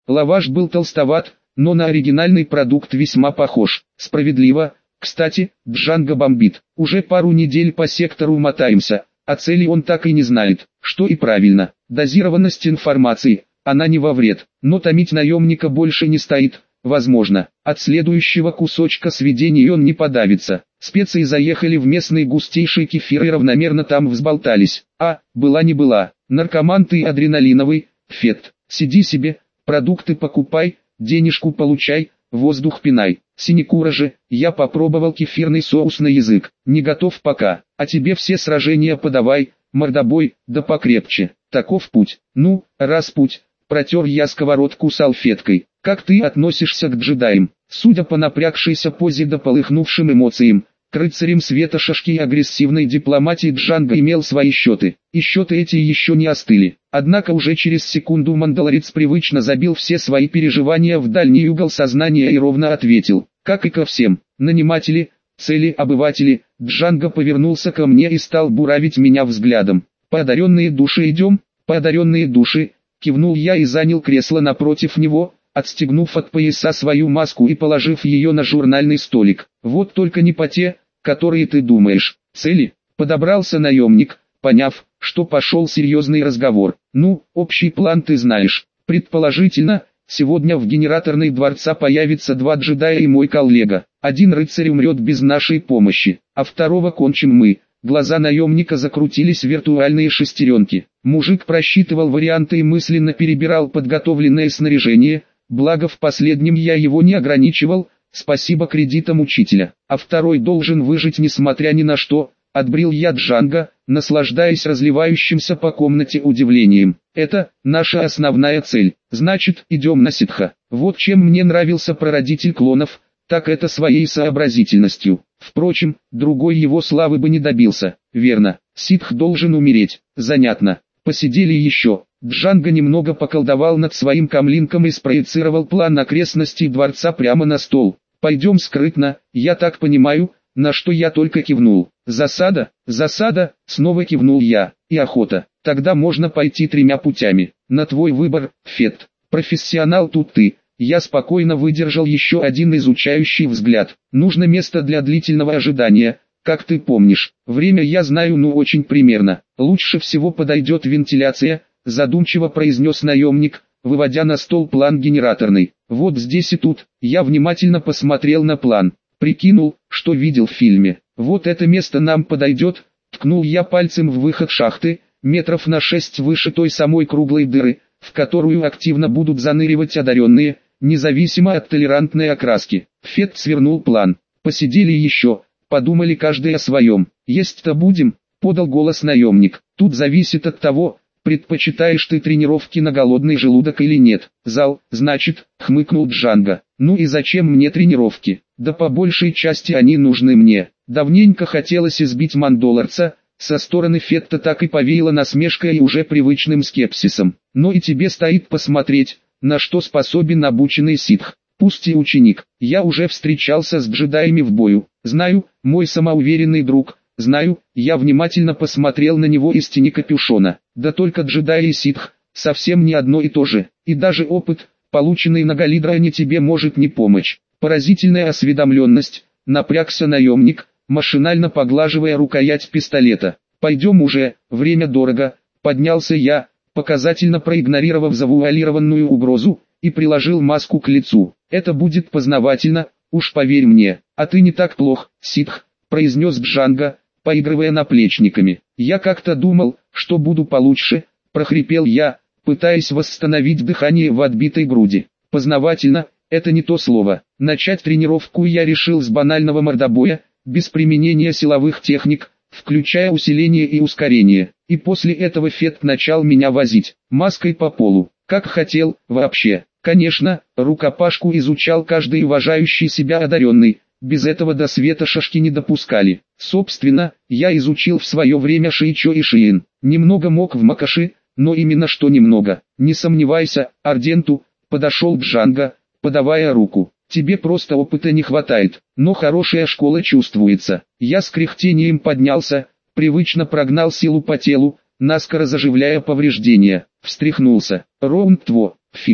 Лаваш был толстоват, но на оригинальный продукт весьма похож. Справедливо. Кстати, Джанго бомбит. Уже пару недель по сектору мотаемся, а цели он так и не знает, что и правильно. Дозированность информации, она не во вред, но томить наемника больше не стоит. Возможно, от следующего кусочка сведений он не подавится. Специи заехали в местный густейший кефир и равномерно там взболтались. Была не была. Наркоман ты адреналиновый, Фет. Сиди себе, продукты покупай, денежку получай, воздух пинай. Синекура же, я попробовал кефирный соус на язык. Не готов пока, а тебе все сражения подавай, мордобой, да покрепче. Таков путь. Ну, раз путь, протер я сковородку салфеткой. Как ты относишься к джедаям? Судя по напрягшейся позе да полыхнувшим эмоциям, к рыцарям света шашки и агрессивной дипломатии Джанго имел свои счеты. И счеты эти еще не остыли. Однако уже через секунду мандалорец привычно забил все свои переживания в дальний угол сознания и ровно ответил. Как и ко всем, наниматели, цели, обыватели. Джанго повернулся ко мне и стал буравить меня взглядом. По одаренные души идем? По одаренные души, кивнул я и занял кресло напротив него, отстегнув от пояса свою маску и положив ее на журнальный столик. Вот только не по те, которые ты думаешь. Цели? Подобрался наемник, поняв, что пошел серьезный разговор. Ну, общий план ты знаешь. Предположительно, сегодня в генераторной дворца появится 2 джедая и мой коллега. Один рыцарь умрет без нашей помощи, а второго кончим мы. Глаза наемника закрутились в виртуальные шестеренки. Мужик просчитывал варианты и мысленно перебирал подготовленное снаряжение. Благо в последнем я его не ограничивал, спасибо кредитам учителя. А второй должен выжить несмотря ни на что, отбрил я Джанго, наслаждаясь разливающимся по комнате удивлением. Это наша основная цель, значит идем на ситха. Вот чем мне нравился прародитель клонов, так это своей сообразительностью. Впрочем, другой его славы бы не добился. Верно, ситх должен умереть. Занятно. Посидели еще. Джанго немного поколдовал над своим камлинком и спроецировал план окрестностей дворца прямо на стол. «Пойдем скрытно, я так понимаю», на что я только кивнул. «Засада? Засада?» Снова кивнул я. «И охота. Тогда можно пойти 3 путями. На твой выбор, Фет. Профессионал тут ты». Я спокойно выдержал еще один изучающий взгляд. «Нужно место для длительного ожидания. Как ты помнишь, время я знаю очень примерно. Лучше всего подойдет вентиляция», задумчиво произнес наемник, выводя на стол план генераторный. «Вот здесь и тут». Я внимательно посмотрел на план. Прикинул, что видел в фильме. «Вот это место нам подойдет», ткнул я пальцем в выход шахты, метров на 6 выше той самой круглой дыры, в которую активно будут заныривать одаренные, независимо от толерантной окраски. Фет свернул план. «Посидели еще, подумали каждый о своем. Есть-то будем», подал голос наемник. «Тут зависит от того, предпочитаешь ты тренировки на голодный желудок или нет». «Зал, значит», хмыкнул Джанго. «Ну и зачем мне тренировки? Да по большей части они нужны мне. Давненько хотелось избить мандолорца». Со стороны Фетта так и повеяло насмешкой и уже привычным скепсисом. «Но и тебе стоит посмотреть, на что способен обученный ситх. Пусть и ученик. Я уже встречался с джедаями в бою. Знаю, мой самоуверенный друг. Знаю». Я внимательно посмотрел на него из тени капюшона. «Да только джедай и ситх, совсем не одно и то же. И даже опыт, полученный на Галидроне, тебе может не помочь». Поразительная осведомленность, напрягся наемник, машинально поглаживая рукоять пистолета. «Пойдем уже, время дорого», поднялся я, показательно проигнорировав завуалированную угрозу, и приложил маску к лицу. «Это будет познавательно, уж поверь мне. А ты не так плох, ситх», произнес Джанго, поигрывая наплечниками. «Я как-то думал, что буду получше», прохрипел я, пытаясь восстановить дыхание в отбитой груди. «Познавательно, это не то слово. Начать тренировку я решил с банального мордобоя, без применения силовых техник, включая усиление и ускорение. И после этого Фет начал меня возить, маской по полу, как хотел, вообще. Конечно, рукопашку изучал каждый уважающий себя одаренный, без этого до света шашки не допускали. Собственно, я изучил в свое время Шиичо и Шиин. Немного мог в Макоши, но именно что немного. Не сомневайся, Арденту, подошел Джанго, подавая руку. «Тебе просто опыта не хватает, но хорошая школа чувствуется». Я с кряхтением поднялся, привычно прогнал силу по телу, наскоро заживляя повреждения. Встряхнулся. «Роунд 2, фикхт».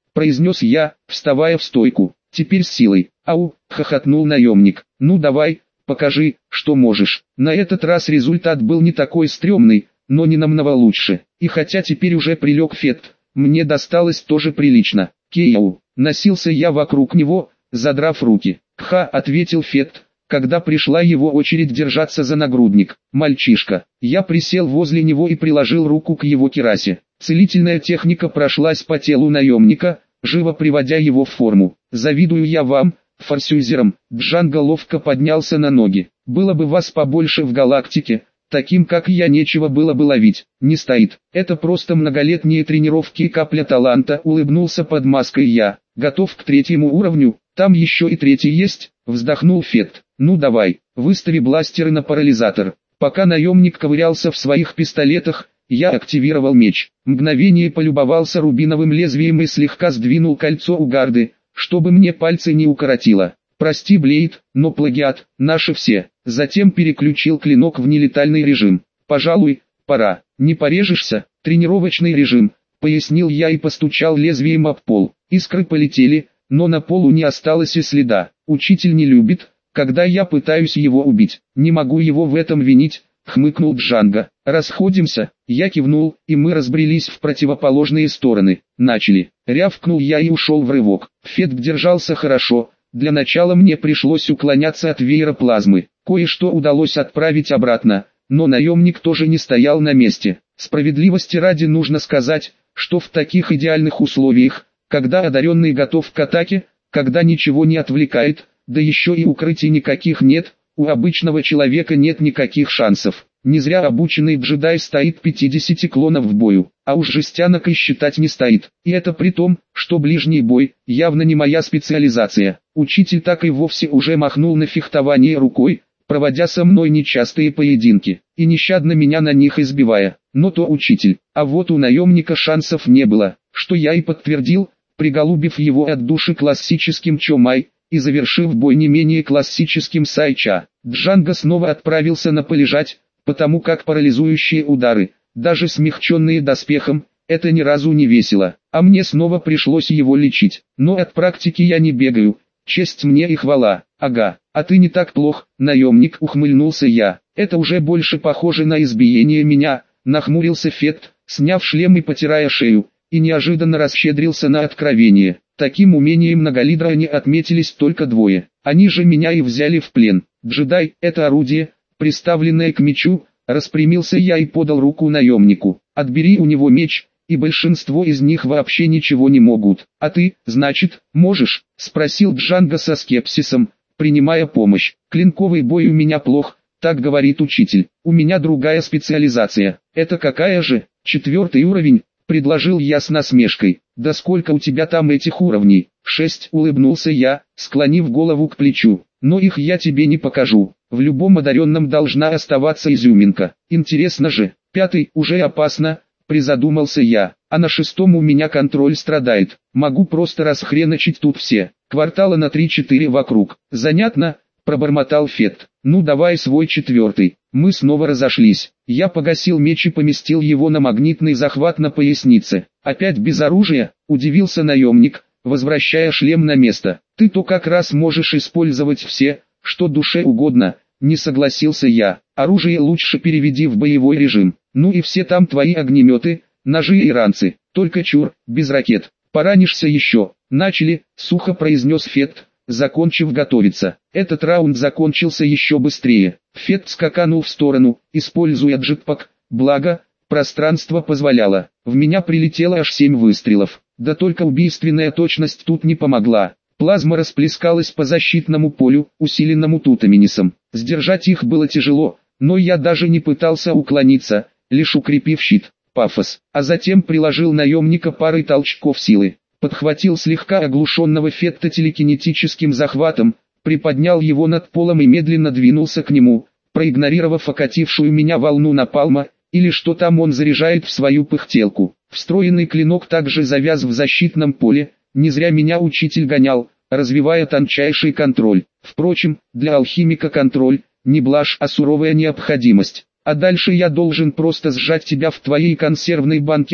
произнес я, вставая в стойку. Теперь с силой. Ау, хохотнул наемник. Ну давай, покажи, что можешь. На этот раз результат был не такой стрёмный, но не намного лучше. И хотя теперь уже прилег Фет, мне досталось тоже прилично. Кейау, носился я вокруг него, задрав руки. Ха, ответил Фет, когда пришла его очередь держаться за нагрудник. Мальчишка. Я присел возле него и приложил руку к его кирасе. Целительная техника прошлась по телу наемника, живо приводя его в форму. Завидую я вам, форсюзерам. Джанго ловко поднялся на ноги. Было бы вас побольше в галактике, таким как я нечего было бы ловить. Не стоит. Это просто многолетние тренировки и капля таланта, улыбнулся под маской я. Готов к 3-му уровню, там еще и 3-й есть, вздохнул Фет. Ну давай, выстави бластеры на парализатор. Пока наемник ковырялся в своих пистолетах, я активировал меч. Мгновение полюбовался рубиновым лезвием и слегка сдвинул кольцо у гарды, чтобы мне пальцы не укоротило. Прости, Блейд, но плагиат, наши все. Затем переключил клинок в нелетальный режим. Пожалуй, пора. Не порежешься? Тренировочный режим, пояснил я и постучал лезвием об пол. Искры полетели, но на полу не осталось и следа. Учитель не любит, когда я пытаюсь его убить. Не могу его в этом винить, хмыкнул Джанго. Расходимся, я кивнул, и мы разбрелись в противоположные стороны. Начали. Рявкнул я и ушел в рывок. Фет держался хорошо. Для начала мне пришлось уклоняться от веера плазмы. Кое-что удалось отправить обратно, но наемник тоже не стоял на месте. Справедливости ради нужно сказать, что в таких идеальных условиях, когда одаренный готов к атаке, когда ничего не отвлекает, да еще и укрытий никаких нет, у обычного человека нет никаких шансов. Не зря обученный джедай стоит 50 клонов в бою, а уж жестянок и считать не стоит. И это при том, что ближний бой явно не моя специализация. Учитель так и вовсе уже махнул на фехтование рукой, проводя со мной нечастые поединки, и нещадно меня на них избивая. Но то учитель, а вот у наемника шансов не было, что я и подтвердил, приголубив его от души классическим чомай, и завершив бой не менее классическим сайча. Джанго снова отправился на полежать, потому как парализующие удары, даже смягченные доспехом, это ни разу не весело, а мне снова пришлось его лечить. Но от практики я не бегаю, честь мне и хвала. Ага, а ты не так плох, наемник, ухмыльнулся я. Это уже больше похоже на избиение меня, нахмурился Фет, сняв шлем и потирая шею, и неожиданно расщедрился на откровение. Таким умением на Галидроне отметились только двое. Они же меня и взяли в плен. Джедай — это орудие, приставленное к мечу. Распрямился я и подал руку наемнику. Отбери у него меч, и большинство из них вообще ничего не могут. А ты, значит, можешь? Спросил Джанго со скепсисом, принимая помощь. Клинковый бой у меня плох, так говорит учитель. У меня другая специализация. Это какая же? 4-й уровень, предложил я с насмешкой. Да сколько у тебя там этих уровней? 6, улыбнулся я, склонив голову к плечу. Но их я тебе не покажу. В любом одаренном должна оставаться изюминка. Интересно же, 5-й уже опасно, призадумался я. А на 6-м у меня контроль страдает. Могу просто расхреначить тут все. Квартала на 3-4 вокруг. Занятно, пробормотал Фет. Ну давай свой 4-й. Мы снова разошлись. Я погасил меч и поместил его на магнитный захват на пояснице. Опять без оружия, удивился наемник, возвращая шлем на место. Ты-то как раз можешь использовать все, что душе угодно, не согласился я. Оружие лучше переведи в боевой режим. Ну и все там твои огнеметы, ножи и ранцы. Только чур, без ракет. Поранишься еще. Начали, сухо произнес Фет, закончив готовиться. Этот раунд закончился еще быстрее. Фет скаканул в сторону, используя джетпак, благо, пространство позволяло. В меня прилетело аж 7 выстрелов. Да только убийственная точность тут не помогла. Плазма расплескалась по защитному полю, усиленному тутаминисом. Сдержать их было тяжело, но я даже не пытался уклониться, лишь укрепив щит. Пафос. А затем приложил наемника парой толчков силы. Подхватил слегка оглушенного Фетта телекинетическим захватом, приподнял его над полом и медленно двинулся к нему, проигнорировав окатившую меня волну напалма, или что там он заряжает в свою пыхтелку. Встроенный клинок также завяз в защитном поле, не зря меня учитель гонял, развивая тончайший контроль. Впрочем, для алхимика контроль, не блажь, а суровая необходимость. А дальше я должен просто сжать тебя в твоей консервной банке и,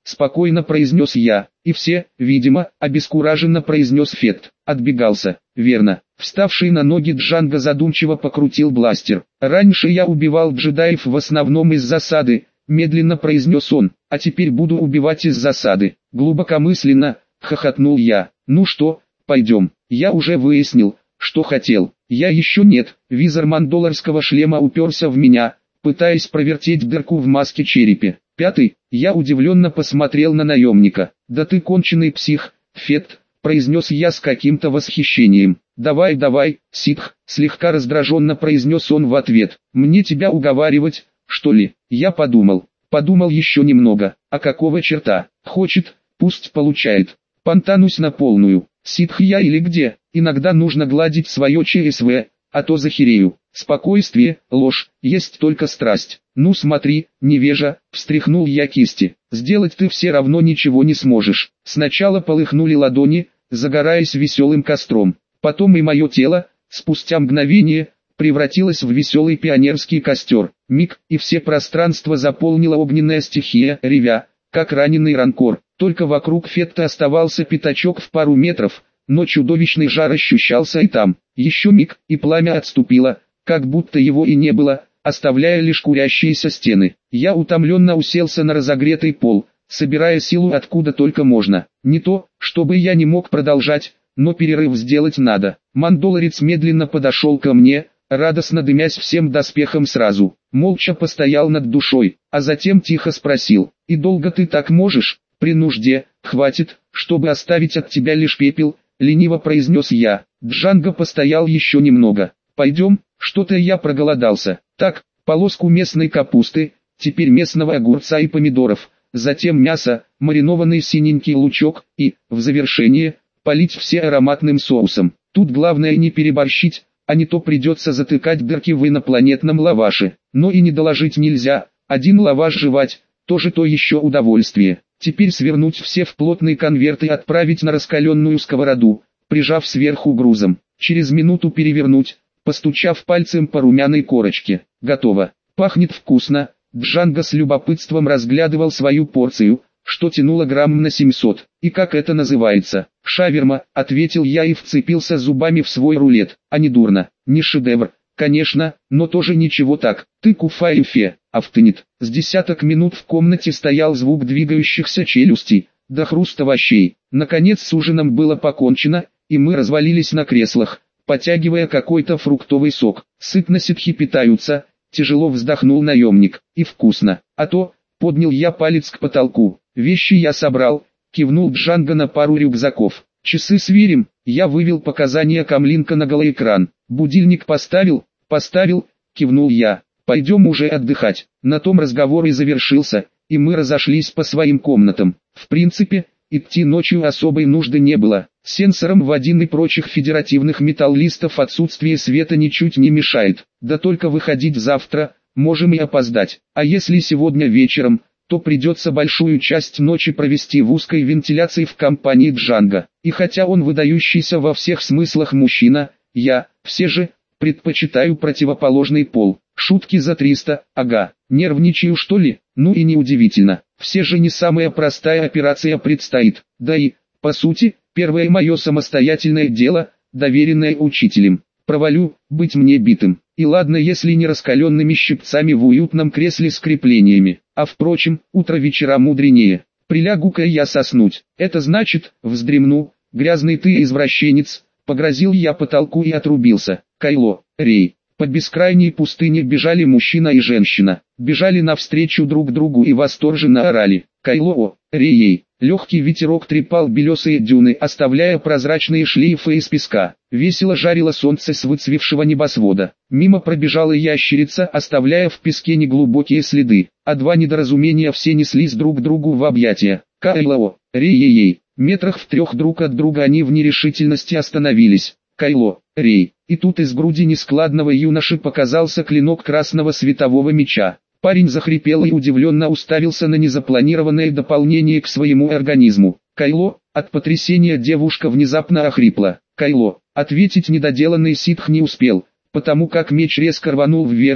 спокойно произнес я. И все, видимо, обескураженно произнес Фет. Отбегался. Верно. Вставший на ноги Джанго задумчиво покрутил бластер. Раньше я убивал джедаев в основном из засады, медленно произнес он, а теперь буду убивать из засады. Глубокомысленно, хохотнул я. Ну что, пойдем. Я уже выяснил, что хотел. Я еще нет. Визор мандоларского шлема уперся в меня, пытаясь провертеть дырку в маске черепе. Пятый, я удивленно посмотрел на наемника. Да ты конченый псих, Фет, произнес я с каким-то восхищением. Давай, давай, ситх, слегка раздраженно произнес он в ответ. Мне тебя уговаривать, что ли? Я подумал еще немного. А какого черта? Хочет, пусть получает. Понтанусь на полную. Ситх я или где? Иногда нужно гладить свое ЧСВ, а то захерею. Спокойствие, ложь, есть только страсть. Ну смотри, невежа, встряхнул я кисти. Сделать ты все равно ничего не сможешь. Сначала полыхнули ладони, загораясь веселым костром. Потом и мое тело, спустя мгновение, превратилось в веселый пионерский костер. Миг, и все пространство заполнила огненная стихия, ревя, как раненый ранкор. Только вокруг Фетта оставался пятачок в пару метров, но чудовищный жар ощущался и там. Еще миг, и пламя отступило, как будто его и не было, оставляя лишь курящиеся стены. Я утомленно уселся на разогретый пол, собирая силу откуда только можно. Не то, чтобы я не мог продолжать, но перерыв сделать надо. Мандолорец медленно подошел ко мне, радостно дымясь всем доспехом сразу. Молча постоял над душой, а затем тихо спросил: «И долго ты так можешь?» «При нужде, хватит, чтобы оставить от тебя лишь пепел», лениво произнес я. Джанго постоял еще немного. «Пойдем, что-то я проголодался. Так, полоску местной капусты, теперь местного огурца и помидоров, затем мясо, маринованный синенький лучок и, в завершение, полить все ароматным соусом. Тут главное не переборщить, а не то придется затыкать дырки в инопланетном лаваше. Но и не доложить нельзя, один лаваш жевать, тоже то еще удовольствие. Теперь свернуть все в плотный конверт и отправить на раскаленную сковороду, прижав сверху грузом. Через минуту перевернуть, постучав пальцем по румяной корочке. Готово. Пахнет вкусно. Джанго с любопытством разглядывал свою порцию, что тянуло грамм на 700. «И как это называется?» «Шаверма», — ответил я и вцепился зубами в свой рулет. «А не дурно. Не шедевр, конечно, но тоже ничего так. Ты куфаефе, автонит». С десяток минут в комнате стоял звук двигающихся челюстей, до хруста овощей. Наконец с ужином было покончено, и мы развалились на креслах, потягивая какой-то фруктовый сок. «Сытно ситхи питаются», — тяжело вздохнул наемник. «И вкусно. А то», — поднял я палец к потолку. «Вещи я собрал», — кивнул Джанго на пару рюкзаков. «Часы сверим», — я вывел показания Камлинка на голоэкран. «Будильник поставил?» «Поставил», — кивнул я. «Пойдем уже отдыхать». На том разговор и завершился, и мы разошлись по своим комнатам. В принципе, идти ночью особой нужды не было. Сенсорам в один и прочих федеративных металлистов отсутствие света ничуть не мешает. Да только выходить завтра, можем и опоздать. А если сегодня вечером, то придется большую часть ночи провести в узкой вентиляции в компании Джанго. И хотя он выдающийся во всех смыслах мужчина, я, все же, предпочитаю противоположный пол. Шутки за 300, ага, нервничаю что ли? Ну и неудивительно, все же не самая простая операция предстоит. Да и, по сути, первое мое самостоятельное дело, доверенное учителем. Провалю, быть мне битым. И ладно, если не раскаленными щипцами в уютном кресле с креплениями. А впрочем, утро вечера мудренее. Прилягу-ка я соснуть. Это значит, вздремну. Грязный ты извращенец. Погрозил я потолку и отрубился. Кайло, Рей. По бескрайней пустыне бежали мужчина и женщина. Бежали навстречу друг другу и восторженно орали. Кайло, Рей. Легкий ветерок трепал белесые дюны, оставляя прозрачные шлейфы из песка. Весело жарило солнце с выцвевшего небосвода. Мимо пробежала ящерица, оставляя в песке неглубокие следы. А два недоразумения все неслись друг другу в объятия. Кайло, Рей. Метрах в 3 друг от друга они в нерешительности остановились. Кайло, Рей. И тут из груди нескладного юноши показался клинок красного светового меча. Парень захрипел и удивленно уставился на незапланированное дополнение к своему организму. Кайло, от потрясения девушка внезапно охрипла. Кайло, ответить недоделанный ситх не успел, потому как меч резко рванул вверх,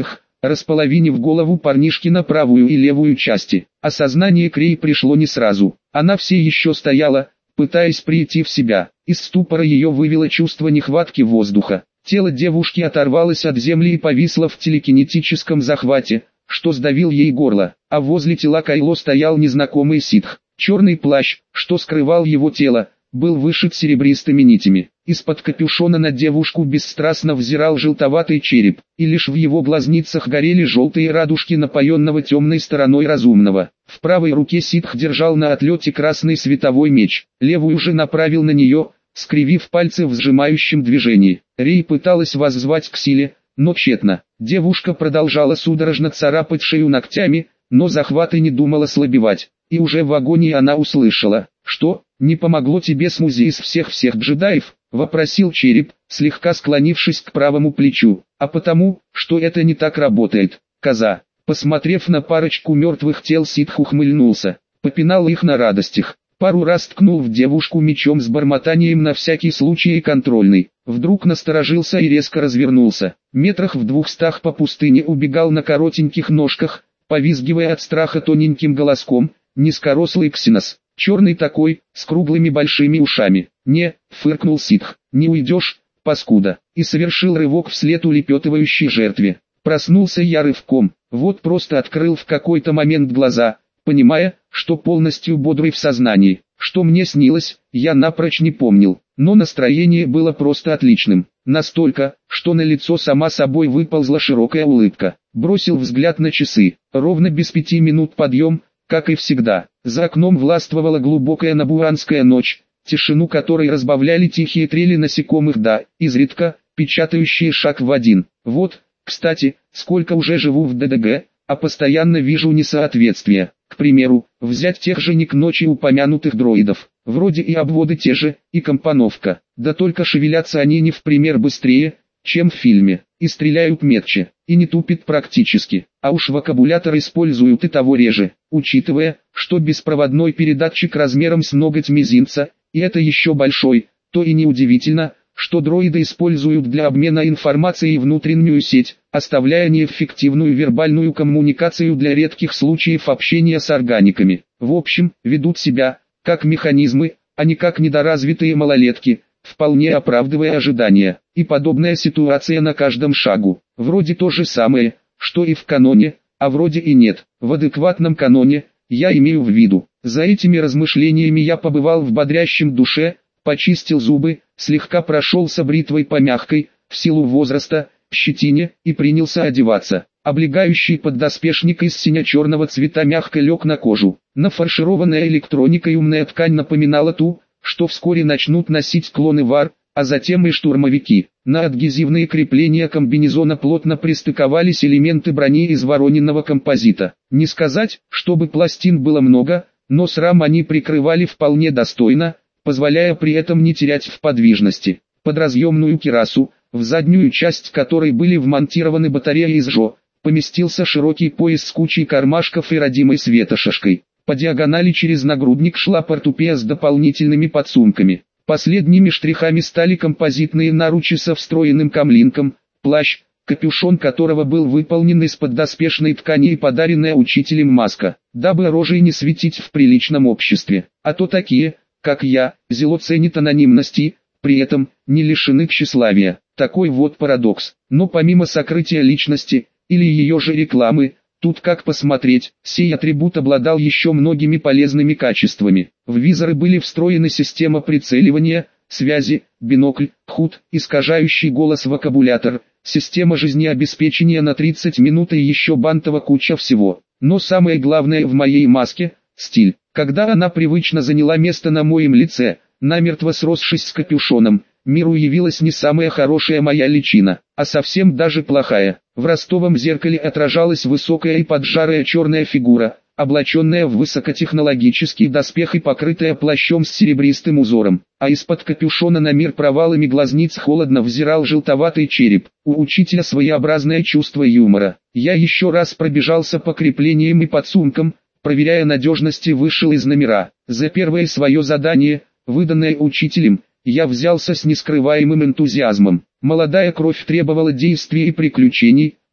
располовинив голову парнишки на правую и левую части. Осознание Крей пришло не сразу. Она все еще стояла, пытаясь прийти в себя. Из ступора ее вывело чувство нехватки воздуха. Тело девушки оторвалось от земли и повисло в телекинетическом захвате, что сдавил ей горло, а возле тела Кайло стоял незнакомый ситх. Черный плащ, что скрывал его тело, был вышит серебристыми нитями. Из-под капюшона на девушку бесстрастно взирал желтоватый череп, и лишь в его глазницах горели желтые радужки напоенного темной стороной разумного. В правой руке ситх держал на отлете красный световой меч, левую же направил на нее, скривив пальцы в сжимающем движении. Рей пыталась воззвать к силе, но тщетно. Девушка продолжала судорожно царапать шею ногтями, но захват и не думал ослабевать. И уже в агонии она услышала: «Что, не помогло тебе смузи из всех джедаев?» — вопросил череп, слегка склонившись к правому плечу. «А потому, что это не так работает, коза». Посмотрев на парочку мертвых тел, ситх ухмыльнулся, попинал их на радостях. Пару раз ткнул в девушку мечом с бормотанием на всякий случай и контрольный. Вдруг насторожился и резко развернулся. Метрах в 200 по пустыне убегал на коротеньких ножках, повизгивая от страха тоненьким голоском, низкорослый ксенос. Черный такой, с круглыми большими ушами. «Не», — фыркнул ситх, — «не уйдешь, паскуда», и совершил рывок вслед улепетывающей жертве. Проснулся я рывком, вот просто открыл в какой-то момент глаза, понимая, что полностью бодрый в сознании. Что мне снилось, я напрочь не помнил, но настроение было просто отличным. Настолько, что на лицо сама собой выползла широкая улыбка. Бросил взгляд на часы, ровно без 5 минут подъем, как и всегда. За окном властвовала глубокая набуанская ночь, тишину которой разбавляли тихие трели насекомых да, изредка, печатающие шаг в один. Вот, кстати, сколько уже живу в ДДГ, а постоянно вижу несоответствия. К примеру, взять тех же не к ночи упомянутых дроидов. Вроде и обводы те же, и компоновка. Да только шевелятся они не в пример быстрее, чем в фильме. И стреляют метче, и не тупит практически. А уж вокабулятор используют и того реже. Учитывая, что беспроводной передатчик размером с ноготь мизинца, и это еще большой, то и неудивительно, что дроиды используют для обмена информацией внутреннюю сеть, оставляя неэффективную вербальную коммуникацию для редких случаев общения с органиками. В общем, ведут себя, как механизмы, а не как недоразвитые малолетки, вполне оправдывая ожидания. И подобная ситуация на каждом шагу. Вроде то же самое, что и в каноне, а вроде и нет. В адекватном каноне, я имею в виду. За этими размышлениями я побывал в бодрящем душе, почистил зубы, слегка прошелся бритвой по мягкой, в силу возраста, щетине, и принялся одеваться. Облегающий поддоспешник из сине-черного цвета мягко лег на кожу. Нафаршированная электроникой умная ткань напоминала ту, что вскоре начнут носить клоны ВАР, а затем и штурмовики. На адгезивные крепления комбинезона плотно пристыковались элементы брони из вороненного композита. Не сказать, чтобы пластин было много, но срам они прикрывали вполне достойно, позволяя при этом не терять в подвижности. Под разъемную кирасу, в заднюю часть которой были вмонтированы батареи из ЖО, поместился широкий пояс с кучей кармашков и родимой светошашкой. По диагонали через нагрудник шла портупея с дополнительными подсумками. Последними штрихами стали композитные наручи со встроенным камлинком, плащ, капюшон которого был выполнен из поддоспешной ткани и подаренная учителем маска, дабы рожей не светить в приличном обществе. А то такие, как я, зело ценят анонимности, при этом не лишены тщеславия. Такой вот парадокс. Но помимо сокрытия личности, или ее же рекламы, тут как посмотреть, сей атрибут обладал еще многими полезными качествами. В визоры были встроены система прицеливания, связи, бинокль, ХУД, искажающий голос вокабулятор, система жизнеобеспечения на 30 минут и еще бантово куча всего. Но самое главное в моей маске – стиль. Когда она привычно заняла место на моем лице, намертво сросшись с капюшоном, миру явилась не самая хорошая моя личина, а совсем даже плохая. В ростовом зеркале отражалась высокая и поджарая черная фигура, облаченная в высокотехнологический доспех и покрытая плащом с серебристым узором, а из-под капюшона на мир провалами глазниц холодно взирал желтоватый череп. У учителя своеобразное чувство юмора. Я еще раз пробежался по креплениям и подсумкам, проверяя надежность, и вышел из номера. За первое свое задание, выданное учителем, я взялся с нескрываемым энтузиазмом. Молодая кровь требовала действий и приключений,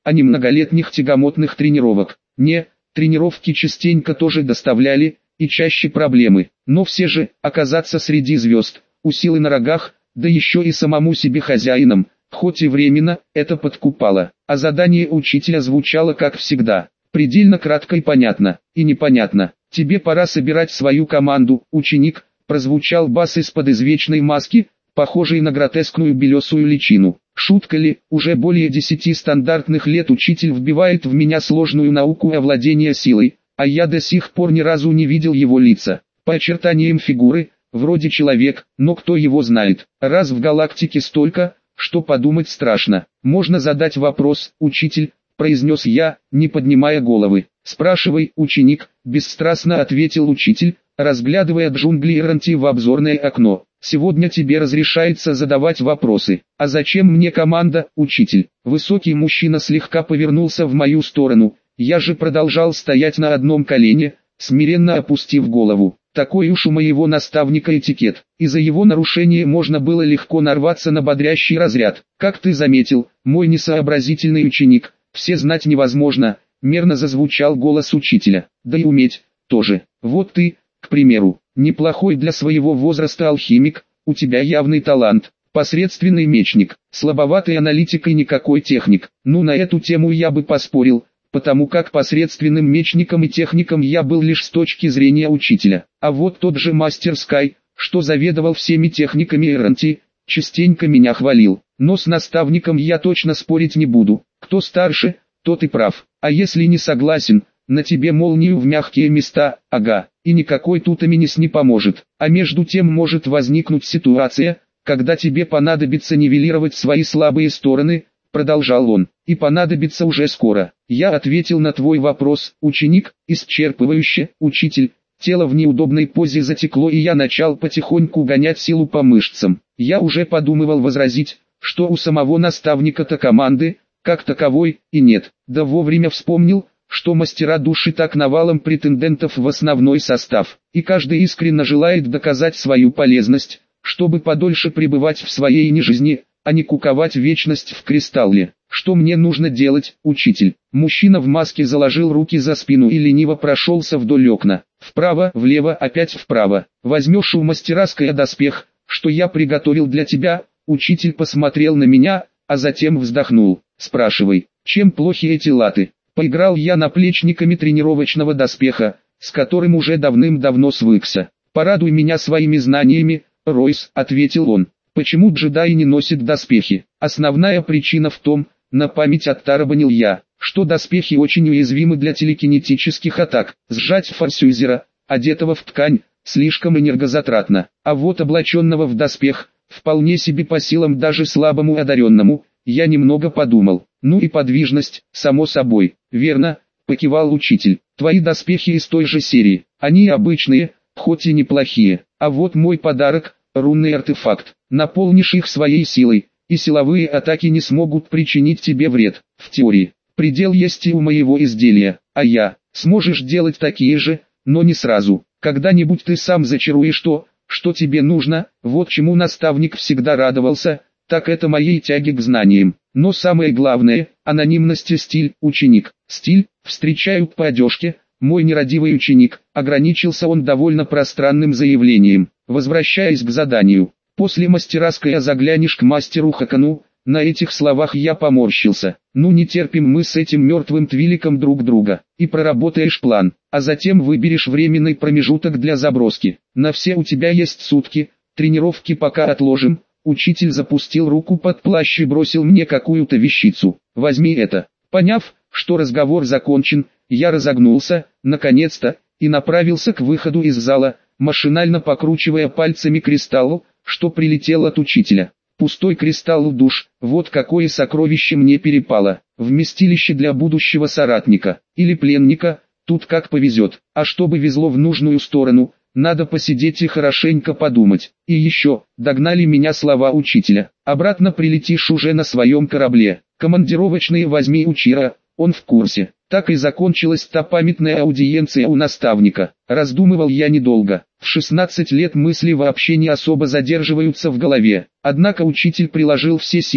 а не многолетних тягомотных тренировок. Не, тренировки частенько тоже доставляли, и чаще проблемы, но все же, оказаться среди звезд, у силы на рогах, да еще и самому себе хозяином, хоть и временно, это подкупало. А задание учителя звучало как всегда, предельно кратко и понятно, и непонятно. «Тебе пора собирать свою команду, ученик», прозвучал бас из-под извечной маски, похожей на гротескную белесую личину. Шутка ли, уже более 10 стандартных лет учитель вбивает в меня сложную науку овладения силой, а я до сих пор ни разу не видел его лица. По очертаниям фигуры, вроде человек, но кто его знает, раз в галактике столько, что подумать страшно. «Можно задать вопрос, учитель?» – произнес я, не поднимая головы. «Спрашивай, ученик», – бесстрастно ответил учитель, разглядывая джунгли Иранти в обзорное окно. «Сегодня тебе разрешается задавать вопросы. А зачем мне команда, учитель?» Высокий мужчина слегка повернулся в мою сторону. Я же продолжал стоять на одном колене, смиренно опустив голову. Такой уж у моего наставника этикет. Из-за его нарушения можно было легко нарваться на бодрящий разряд. «Как ты заметил, мой несообразительный ученик, все знать невозможно», мерно зазвучал голос учителя. «Да и уметь тоже. Вот ты, к примеру, неплохой для своего возраста алхимик, у тебя явный талант, посредственный мечник, слабоватый аналитик и никакой техник. Ну, на эту тему я бы поспорил, потому как посредственным мечником и техником я был лишь с точки зрения учителя. А вот тот же мастер Скай, что заведовал всеми техниками Иранти, частенько меня хвалил. Но с наставником я точно спорить не буду. Кто старше, тот и прав. А если не согласен, на тебе молнию в мягкие места, ага, и никакой тутаминис не поможет. А между тем может возникнуть ситуация, когда тебе понадобится нивелировать свои слабые стороны, продолжал он, и понадобится уже скоро. Я ответил на твой вопрос, ученик, исчерпывающе, учитель. Тело в неудобной позе затекло, и я начал потихоньку гонять силу по мышцам. Я уже подумывал возразить, что у самого наставника-то команды, как таковой, и нет. Да вовремя вспомнил, что мастера души так навалом претендентов в основной состав, и каждый искренне желает доказать свою полезность, чтобы подольше пребывать в своей нежизни, а не куковать вечность в кристалле. Что мне нужно делать, учитель? Мужчина в маске заложил руки за спину и лениво прошелся вдоль окна. Вправо, влево, опять вправо. Возьмешь у мастерская доспех, что я приготовил для тебя. Учитель посмотрел на меня, а затем вздохнул. Спрашивай, чем плохи эти латы? Поиграл я наплечниками тренировочного доспеха, с которым уже давным-давно свыкся. Порадуй меня своими знаниями, Ройс, ответил он. Почему джедаи не носят доспехи? Основная причина в том, на память оттарабанил я, что доспехи очень уязвимы для телекинетических атак. Сжать форсюзера, одетого в ткань, слишком энергозатратно, а вот облаченного в доспех, вполне себе по силам даже слабому одаренному. Я немного подумал. Ну и подвижность, само собой. Верно, покивал учитель. Твои доспехи из той же серии. Они обычные, хоть и неплохие. А вот мой подарок, рунный артефакт. Наполнишь их своей силой, и силовые атаки не смогут причинить тебе вред. В теории, предел есть и у моего изделия. А я, сможешь делать такие же, но не сразу. Когда-нибудь ты сам зачаруешь то, что тебе нужно. Вот чему наставник всегда радовался, так это моей тяги к знаниям. Но самое главное, анонимность и стиль, ученик. Стиль, встречают по одежке, мой нерадивый ученик, ограничился он довольно пространным заявлением. Возвращаясь к заданию, после мастерской заглянешь к мастеру Хакану. На этих словах я поморщился. Ну не терпим мы с этим мертвым твиликом друг друга. И проработаешь план, а затем выберешь временный промежуток для заброски. На все у тебя есть сутки, тренировки пока отложим. Учитель запустил руку под плащ и бросил мне какую-то вещицу. Возьми это. Поняв, что разговор закончен, я разогнулся, наконец-то, и направился к выходу из зала, машинально покручивая пальцами кристалл, что прилетел от учителя. Пустой кристалл душ, вот какое сокровище мне перепало. Вместилище для будущего соратника, или пленника, тут как повезет. А чтобы везло в нужную сторону, надо посидеть и хорошенько подумать. И еще, догнали меня слова учителя. Обратно прилетишь уже на своем корабле. Командировочные возьми у Чира, он в курсе. Так и закончилась та памятная аудиенция у наставника. Раздумывал я недолго. В 16 лет мысли вообще не особо задерживаются в голове. Однако учитель приложил все силы,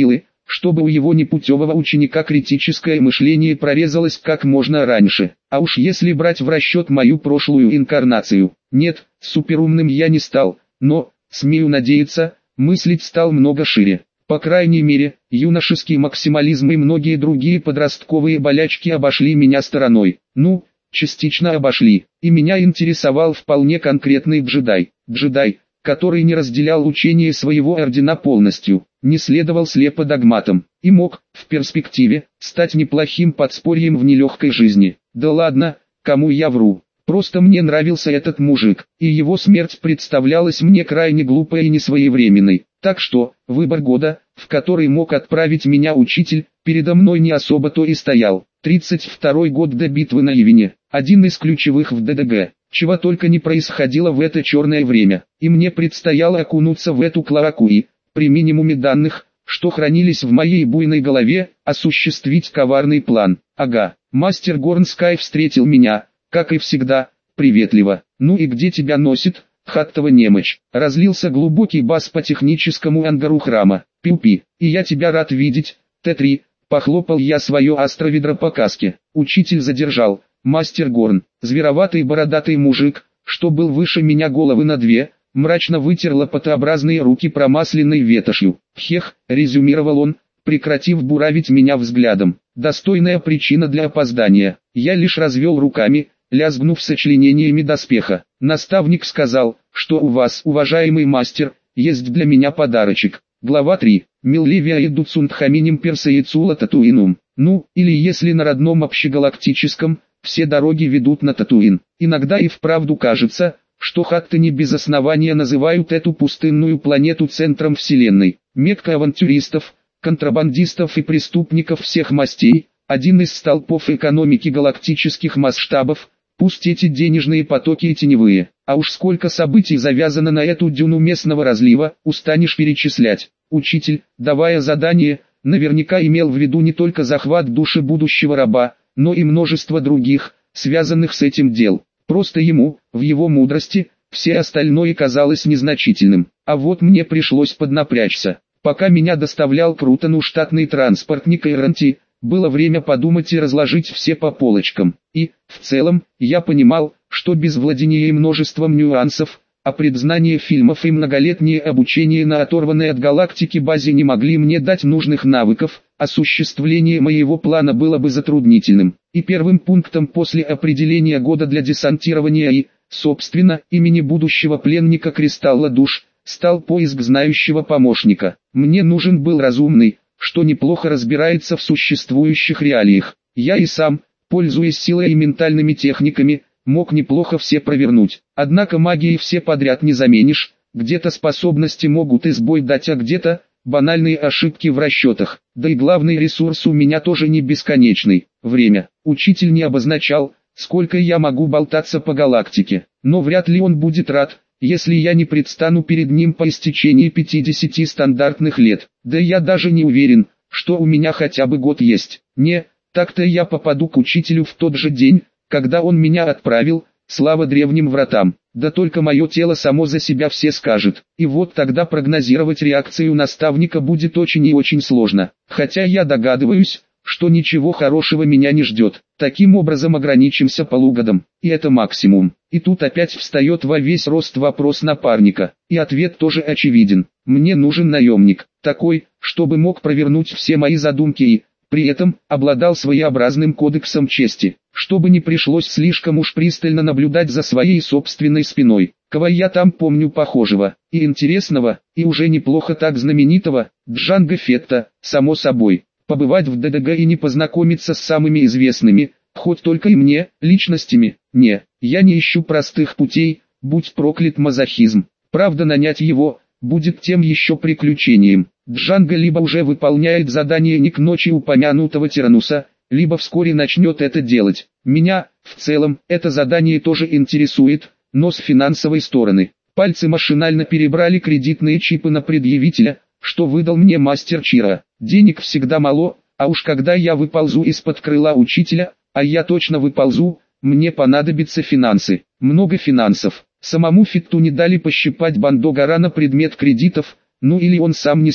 чтобы у его непутевого ученика критическое мышление прорезалось как можно раньше. А уж если брать в расчет мою прошлую инкарнацию, нет, суперумным я не стал, но, смею надеяться, мыслить стал много шире. По крайней мере, юношеский максимализм и многие другие подростковые болячки обошли меня стороной. Ну, частично обошли, и меня интересовал вполне конкретный джедай. Джедай, который не разделял учение своего ордена полностью, не следовал слепо догматам, и мог, в перспективе, стать неплохим подспорьем в нелегкой жизни. Да ладно, кому я вру. Просто мне нравился этот мужик, и его смерть представлялась мне крайне глупой и несвоевременной. Так что, выбор года, в который мог отправить меня учитель, передо мной не особо-то и стоял. 32-й год до битвы на Ивине, один из ключевых в ДДГ. Чего только не происходило в это черное время, и мне предстояло окунуться в эту клоаку и, при минимуме данных, что хранились в моей буйной голове, осуществить коварный план. Ага, мастер Горнскай встретил меня, как и всегда, приветливо. «Ну и где тебя носит, хаттова немочь?» Разлился глубокий бас по техническому ангару храма. «Пи-пи, и я тебя рад видеть, Т3», похлопал я свое астроведро по каске. Учитель задержал. Мастер Горн, звероватый бородатый мужик, что был выше меня головы на две, мрачно вытер лопатообразные руки промасленной ветошью. «Хех», резюмировал он, прекратив буравить меня взглядом. «Достойная причина для опоздания». Я лишь развел руками, лязгнув сочленениями доспеха. Наставник сказал, что у вас, уважаемый мастер, есть для меня подарочек. Глава 3. Милливия и Дуцундхаминим персеицула татуинум. Ну, или если на родном общегалактическом, все дороги ведут на Татуин. Иногда и вправду кажется, что хатты не без основания называют эту пустынную планету центром Вселенной. Мекка авантюристов, контрабандистов и преступников всех мастей, один из столпов экономики галактических масштабов, пусть эти денежные потоки и теневые. А уж сколько событий завязано на эту дюну местного разлива, устанешь перечислять. Учитель, давая задание, наверняка имел в виду не только захват души будущего раба, но и множество других, связанных с этим дел. Просто ему, в его мудрости, все остальное казалось незначительным. А вот мне пришлось поднапрячься. Пока меня доставлял к Рутану штатный транспортник Эйронти, было время подумать и разложить все по полочкам. И, в целом, я понимал, что без владения и множеством нюансов, а предзнание фильмов и многолетнее обучение на оторванной от галактики базе не могли мне дать нужных навыков, осуществление моего плана было бы затруднительным. И первым пунктом после определения года для десантирования и, собственно, имени будущего пленника Кристалла Душ, стал поиск знающего помощника. Мне нужен был разумный, что неплохо разбирается в существующих реалиях. Я и сам, пользуясь силой и ментальными техниками, мог неплохо все провернуть. Однако магией все подряд не заменишь, где-то способности могут и сбой дать, а где-то банальные ошибки в расчетах. Да и главный ресурс у меня тоже не бесконечный – время. Учитель не обозначал, сколько я могу болтаться по галактике, но вряд ли он будет рад, если я не предстану перед ним по истечении 50 стандартных лет. Да я даже не уверен, что у меня хотя бы год есть. Не, так-то я попаду к учителю в тот же день, когда он меня отправил, слава древним вратам. Да только мое тело само за себя все скажет. И вот тогда прогнозировать реакцию наставника будет очень и очень сложно. Хотя я догадываюсь, что ничего хорошего меня не ждет. Таким образом ограничимся полугодом, и это максимум. И тут опять встает во весь рост вопрос напарника, и ответ тоже очевиден. Мне нужен наемник, такой, чтобы мог провернуть все мои задумки и, при этом, обладал своеобразным кодексом чести, чтобы не пришлось слишком уж пристально наблюдать за своей собственной спиной. Кого я там помню похожего, и интересного, и уже неплохо так знаменитого, Джанго Фетта, само собой. Побывать в ДДГ и не познакомиться с самыми известными, хоть только и мне, личностями, не, я не ищу простых путей, будь проклят мазохизм. Правда, нанять его, будет тем еще приключением. Джанго либо уже выполняет задание не к ночи упомянутого Тирануса, либо вскоре начнет это делать. Меня, в целом, это задание тоже интересует, но с финансовой стороны. Пальцы машинально перебрали кредитные чипы на предъявителя, что выдал мне мастер Чира. Денег всегда мало, а уж когда я выползу из-под крыла учителя, а я точно выползу, мне понадобятся финансы. Много финансов. Самому Фитту не дали пощипать Бандо Гора на предмет кредитов, ну или он сам не стал.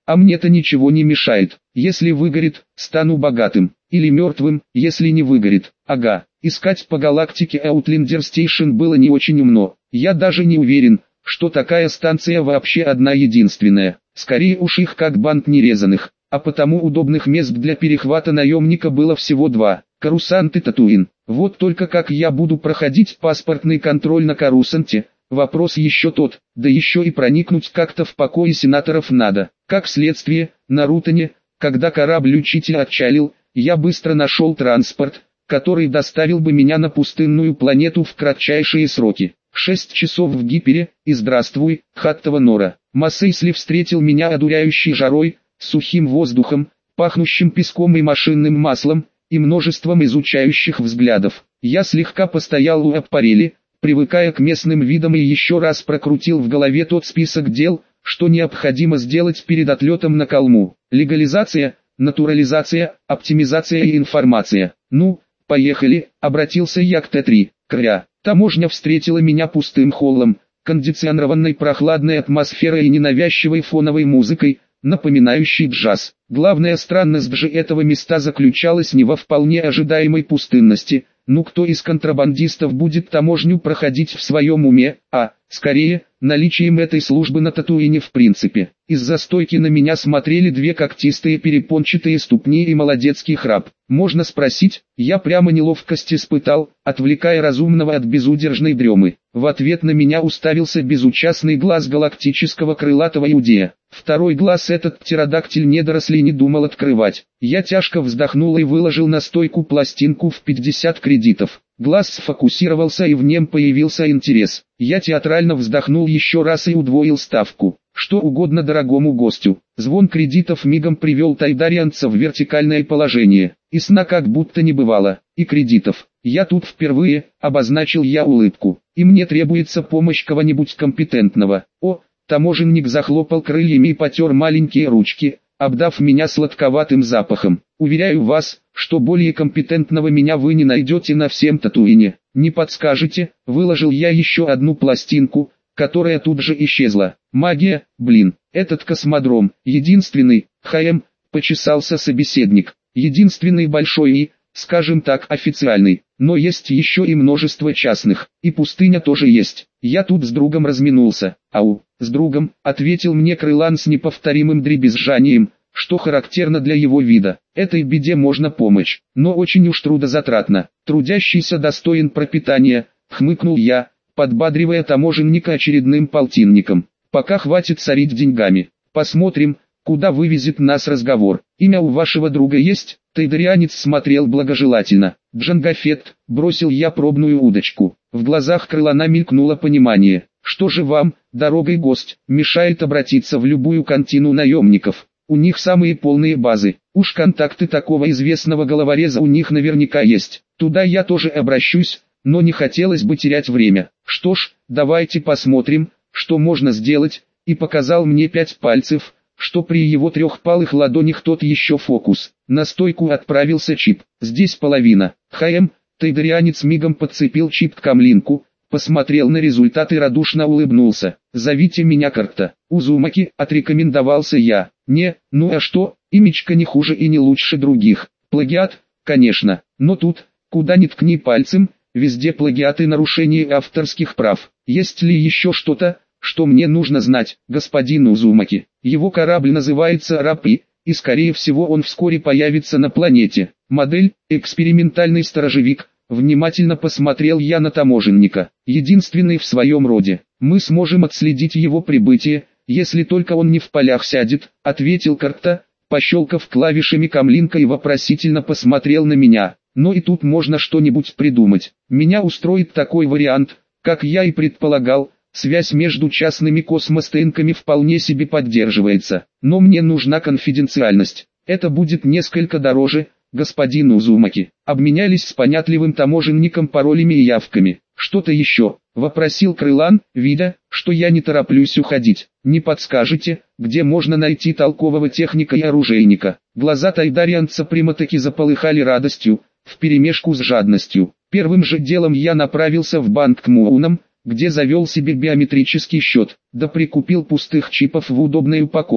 А мне-то ничего не мешает. Если выгорит, стану богатым. Или мертвым, если не выгорит. Ага, искать по галактике Outlander Station было не очень умно. Я даже не уверен, что такая станция вообще одна единственная. Скорее уж их как банк нерезанных. А потому удобных мест для перехвата наемника было всего два. Корусант и Татуин. Вот только как я буду проходить паспортный контроль на Корусанте, вопрос еще тот, да еще и проникнуть как-то в покои сенаторов надо. Как следствие, на Рутане, когда корабль учителя отчалил, я быстро нашел транспорт, который доставил бы меня на пустынную планету в кратчайшие сроки. 6 часов в Гипере, и здравствуй, Хаттова Нора. Массейсли встретил меня одуряющей жарой, сухим воздухом, пахнущим песком и машинным маслом, и множеством изучающих взглядов. Я слегка постоял у аппарели, привыкая к местным видам, и еще раз прокрутил в голове тот список дел, что необходимо сделать перед отлетом на Калму. Легализация, натурализация, оптимизация и информация. Ну, поехали, обратился я к Т-3. Кря. Таможня встретила меня пустым холлом, кондиционированной прохладной атмосферой и ненавязчивой фоновой музыкой, напоминающей джаз. Главная странность же этого места заключалась не во вполне ожидаемой пустынности. Ну кто из контрабандистов будет таможню проходить в своем уме, а, скорее, наличием этой службы на Татуине в принципе. Из-за стойки на меня смотрели две когтистые перепончатые ступни и молодецкий храп. Можно спросить, я прямо неловкость испытал, отвлекая разумного от безудержной дремы. В ответ на меня уставился безучастный глаз галактического крылатого иудея. Второй глаз этот птеродактиль недорослей не думал открывать. Я тяжко вздохнул и выложил на стойку пластинку в 50 кредитов. Глаз сфокусировался и в нем появился интерес. Я театрально вздохнул еще раз и удвоил ставку. Что угодно дорогому гостю. Звон кредитов мигом привел тайдарианца в вертикальное положение. И сна как будто не бывало. И кредитов. Я тут впервые, обозначил я улыбку. И мне требуется помощь кого-нибудь компетентного. О, таможенник захлопал крыльями и потер маленькие ручки, обдав меня сладковатым запахом. Уверяю вас, что более компетентного меня вы не найдете на всем Татуине. Не подскажете, выложил я еще одну пластинку, которая тут же исчезла. Магия, блин, этот космодром, единственный, почесался собеседник, единственный большой и, скажем так, официальный, но есть еще и множество частных, и пустыня тоже есть. Я тут с другом разминулся. Ау, с другом, ответил мне Крылан с неповторимым дребезжанием, что характерно для его вида. Этой беде можно помочь, но очень уж трудозатратно. Трудящийся достоин пропитания, хмыкнул я, подбадривая таможенника очередным полтинником. Пока хватит сорить деньгами. Посмотрим, куда вывезет нас разговор. Имя у вашего друга есть? Тайдарианец смотрел благожелательно. Джангафет, бросил я пробную удочку. В глазах Крылана мелькнуло понимание. Что же вам, дорогой гость, мешает обратиться в любую контину наемников? У них самые полные базы. Уж контакты такого известного головореза у них наверняка есть. Туда я тоже обращусь, но не хотелось бы терять время. Что ж, давайте посмотрим, что можно сделать, и показал мне 5 пальцев, что при его трехпалых ладонях тот еще фокус. На стойку отправился чип. Здесь половина. Тайдарианец мигом подцепил чип к камлинку, посмотрел на результат и радушно улыбнулся. «Зовите меня как-то. Узумаки», — отрекомендовался я. «Не, ну а что, имечко не хуже и не лучше других. Плагиат, конечно, но тут, куда ни ткни пальцем, везде плагиат и нарушение авторских прав. Есть ли еще что-то, что мне нужно знать, господин Узумаки? Его корабль называется Рапи, и скорее всего он вскоре появится на планете. Модель, экспериментальный сторожевик». Внимательно посмотрел я на таможенника. Единственный в своем роде. Мы сможем отследить его прибытие, если только он не в полях сядет, ответил Карта, пощелкав клавишами камлинка и вопросительно посмотрел на меня. Но и тут можно что-нибудь придумать. Меня устроит такой вариант, как я и предполагал. Связь между частными космостенками вполне себе поддерживается. Но мне нужна конфиденциальность. Это будет несколько дороже, господин Узумаки. Обменялись с понятливым таможенником паролями и явками. «Что-то еще?» — вопросил Крылан, видя, что я не тороплюсь уходить. «Не подскажете, где можно найти толкового техника и оружейника?» Глаза тайдарианца прямо-таки заполыхали радостью, вперемешку с жадностью. Первым же делом я направился в банк к Муунам, где завел себе биометрический счет, да прикупил пустых чипов в удобной упаковке.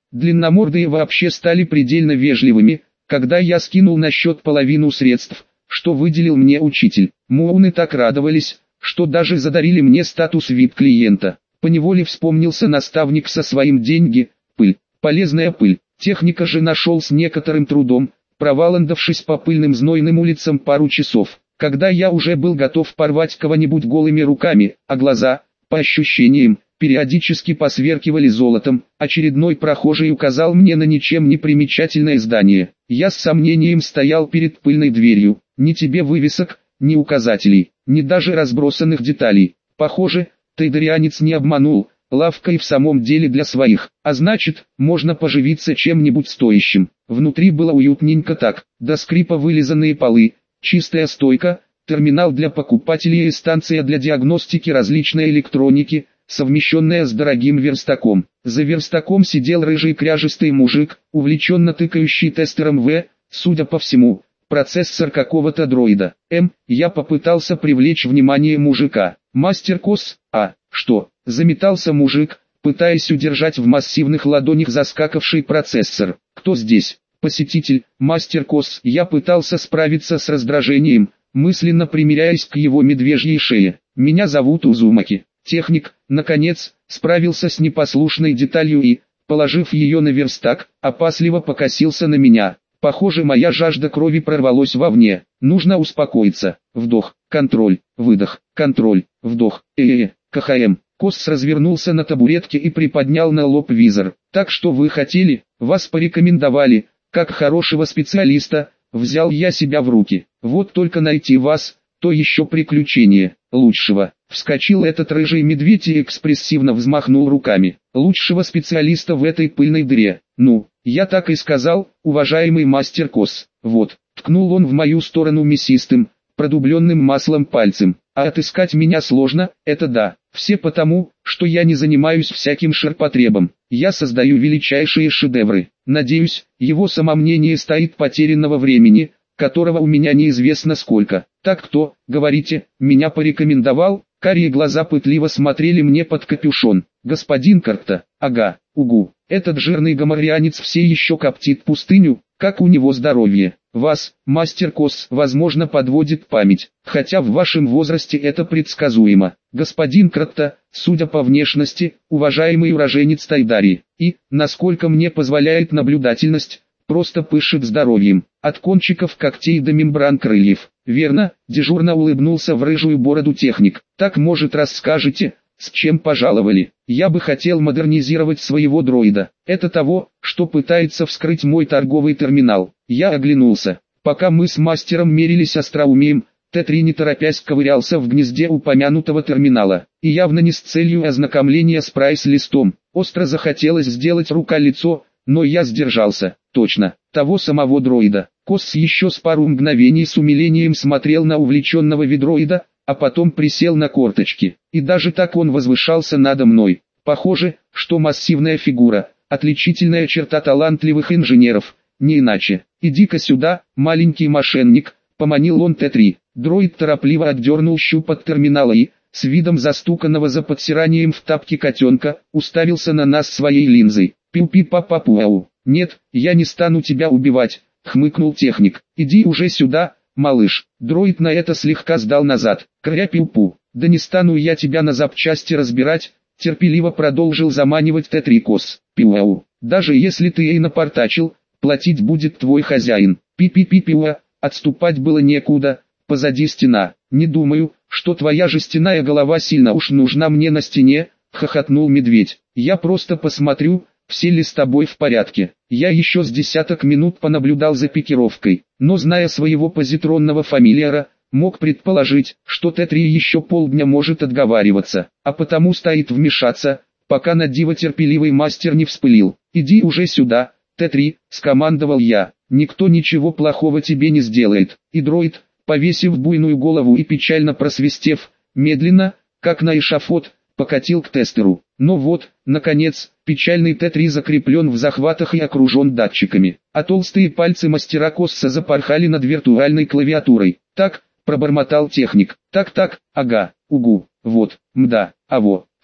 Длинномордые вообще стали предельно вежливыми, когда я скинул на счет половину средств, что выделил мне учитель. Моуны так радовались, что даже задарили мне статус VIP-клиента. Поневоле вспомнился наставник со своим деньги, пыль, полезная пыль. Техника же нашел с некоторым трудом, проваландавшись по пыльным знойным улицам пару часов. Когда я уже был готов порвать кого-нибудь голыми руками, а глаза, по ощущениям, периодически посверкивали золотом, очередной прохожий указал мне на ничем не примечательное здание. Я с сомнением стоял перед пыльной дверью. Ни тебе вывесок, ни указателей, ни даже разбросанных деталей. Похоже, тайдарианец не обманул, лавка и в самом деле для своих, а значит, можно поживиться чем-нибудь стоящим. Внутри было уютненько так, до скрипа вылизанные полы, чистая стойка, терминал для покупателей и станция для диагностики различной электроники, совмещенная с дорогим верстаком. За верстаком сидел рыжий кряжистый мужик, увлеченно тыкающий тестером судя по всему, процессор какого-то дроида. Я попытался привлечь внимание мужика. Мастер Кос, что? Заметался мужик, пытаясь удержать в массивных ладонях заскакавший процессор. Кто здесь? Посетитель, мастер Кос. Я пытался справиться с раздражением, мысленно примиряясь к его медвежьей шее. Меня зовут Узумаки. Техник, наконец, справился с непослушной деталью и, положив ее на верстак, опасливо покосился на меня. Похоже, моя жажда крови прорвалась вовне. Нужно успокоиться. Вдох, контроль, выдох, контроль, вдох, КХМ. Кос развернулся на табуретке и приподнял на лоб визор. Так что вы хотели, вас порекомендовали, как хорошего специалиста, взял я себя в руки. Вот только найти вас, то еще приключение. Лучшего. Вскочил этот рыжий медведь и экспрессивно взмахнул руками. Лучшего специалиста в этой пыльной дыре. Ну, я так и сказал, уважаемый мастер Кос. Вот, ткнул он в мою сторону мясистым, продубленным маслом пальцем. А отыскать меня сложно, это да. Все потому, что я не занимаюсь всяким ширпотребом. Я создаю величайшие шедевры. Надеюсь, его самомнение стоит потерянного времени, которого у меня неизвестно сколько. Так кто, говорите, меня порекомендовал? Карие глаза пытливо смотрели мне под капюшон. Господин Карта, ага, угу. Этот жирный гоморианец все еще коптит пустыню, как у него здоровье. Вас, мастер Кос, возможно подводит память, хотя в вашем возрасте это предсказуемо. Господин Карта, судя по внешности, уважаемый уроженец Тайдарии, и, насколько мне позволяет наблюдательность, просто пышет здоровьем, от кончиков когтей до мембран крыльев. Верно, дежурно улыбнулся в рыжую бороду техник. Так, может, расскажете, с чем пожаловали? Я бы хотел модернизировать своего дроида. Это того, что пытается вскрыть мой торговый терминал. Я оглянулся. Пока мы с мастером мерились остроумием, Т-3 не торопясь ковырялся в гнезде упомянутого терминала. И явно не с целью ознакомления с прайс-листом. Остро захотелось сделать рука-лицо, но я сдержался. Точно, того самого дроида. Кос еще с пару мгновений с умилением смотрел на увлеченного ведроида, а потом присел на корточки. И даже так он возвышался надо мной. Похоже, что массивная фигура, отличительная черта талантливых инженеров, не иначе. «Иди-ка сюда, маленький мошенник», — поманил он Т-3. Дроид торопливо отдернул щуп от терминала и, с видом застуканного за подсиранием в тапке котенка, уставился на нас своей линзой. «Пиу-пи-па-па-пуау». «Нет, я не стану тебя убивать», — хмыкнул техник. «Иди уже сюда, малыш». Дроид на это слегка сдал назад. «Кря-пиу-пу». «Да не стану я тебя на запчасти разбирать», — терпеливо продолжил заманивать Т-3 Кос. «Пиуау. Даже если ты и напортачил, платить будет твой хозяин». «Пи-пи-пи-пиуа». Отступать было некуда, позади стена. «Не думаю, что твоя жестяная голова сильно уж нужна мне на стене», — хохотнул медведь. «Я просто посмотрю, все ли с тобой в порядке». Я еще с десяток минут понаблюдал за пикировкой, но зная своего позитронного фамильяра, мог предположить, что Т-3 еще полдня может отговариваться, а потому стоит вмешаться, пока на диво терпеливый мастер не вспылил. «Иди уже сюда, Т-3», — скомандовал я. «Никто ничего плохого тебе не сделает». И дроид, повесив буйную голову и печально просвистев, медленно, как на эшафот, покатил к тестеру. Но вот, наконец, печальный Т-3 закреплен в захватах и окружен датчиками, а толстые пальцы мастера Косса запорхали над виртуальной клавиатурой. «Так», — пробормотал техник, «так-так, ага, угу, вот, мда, а во,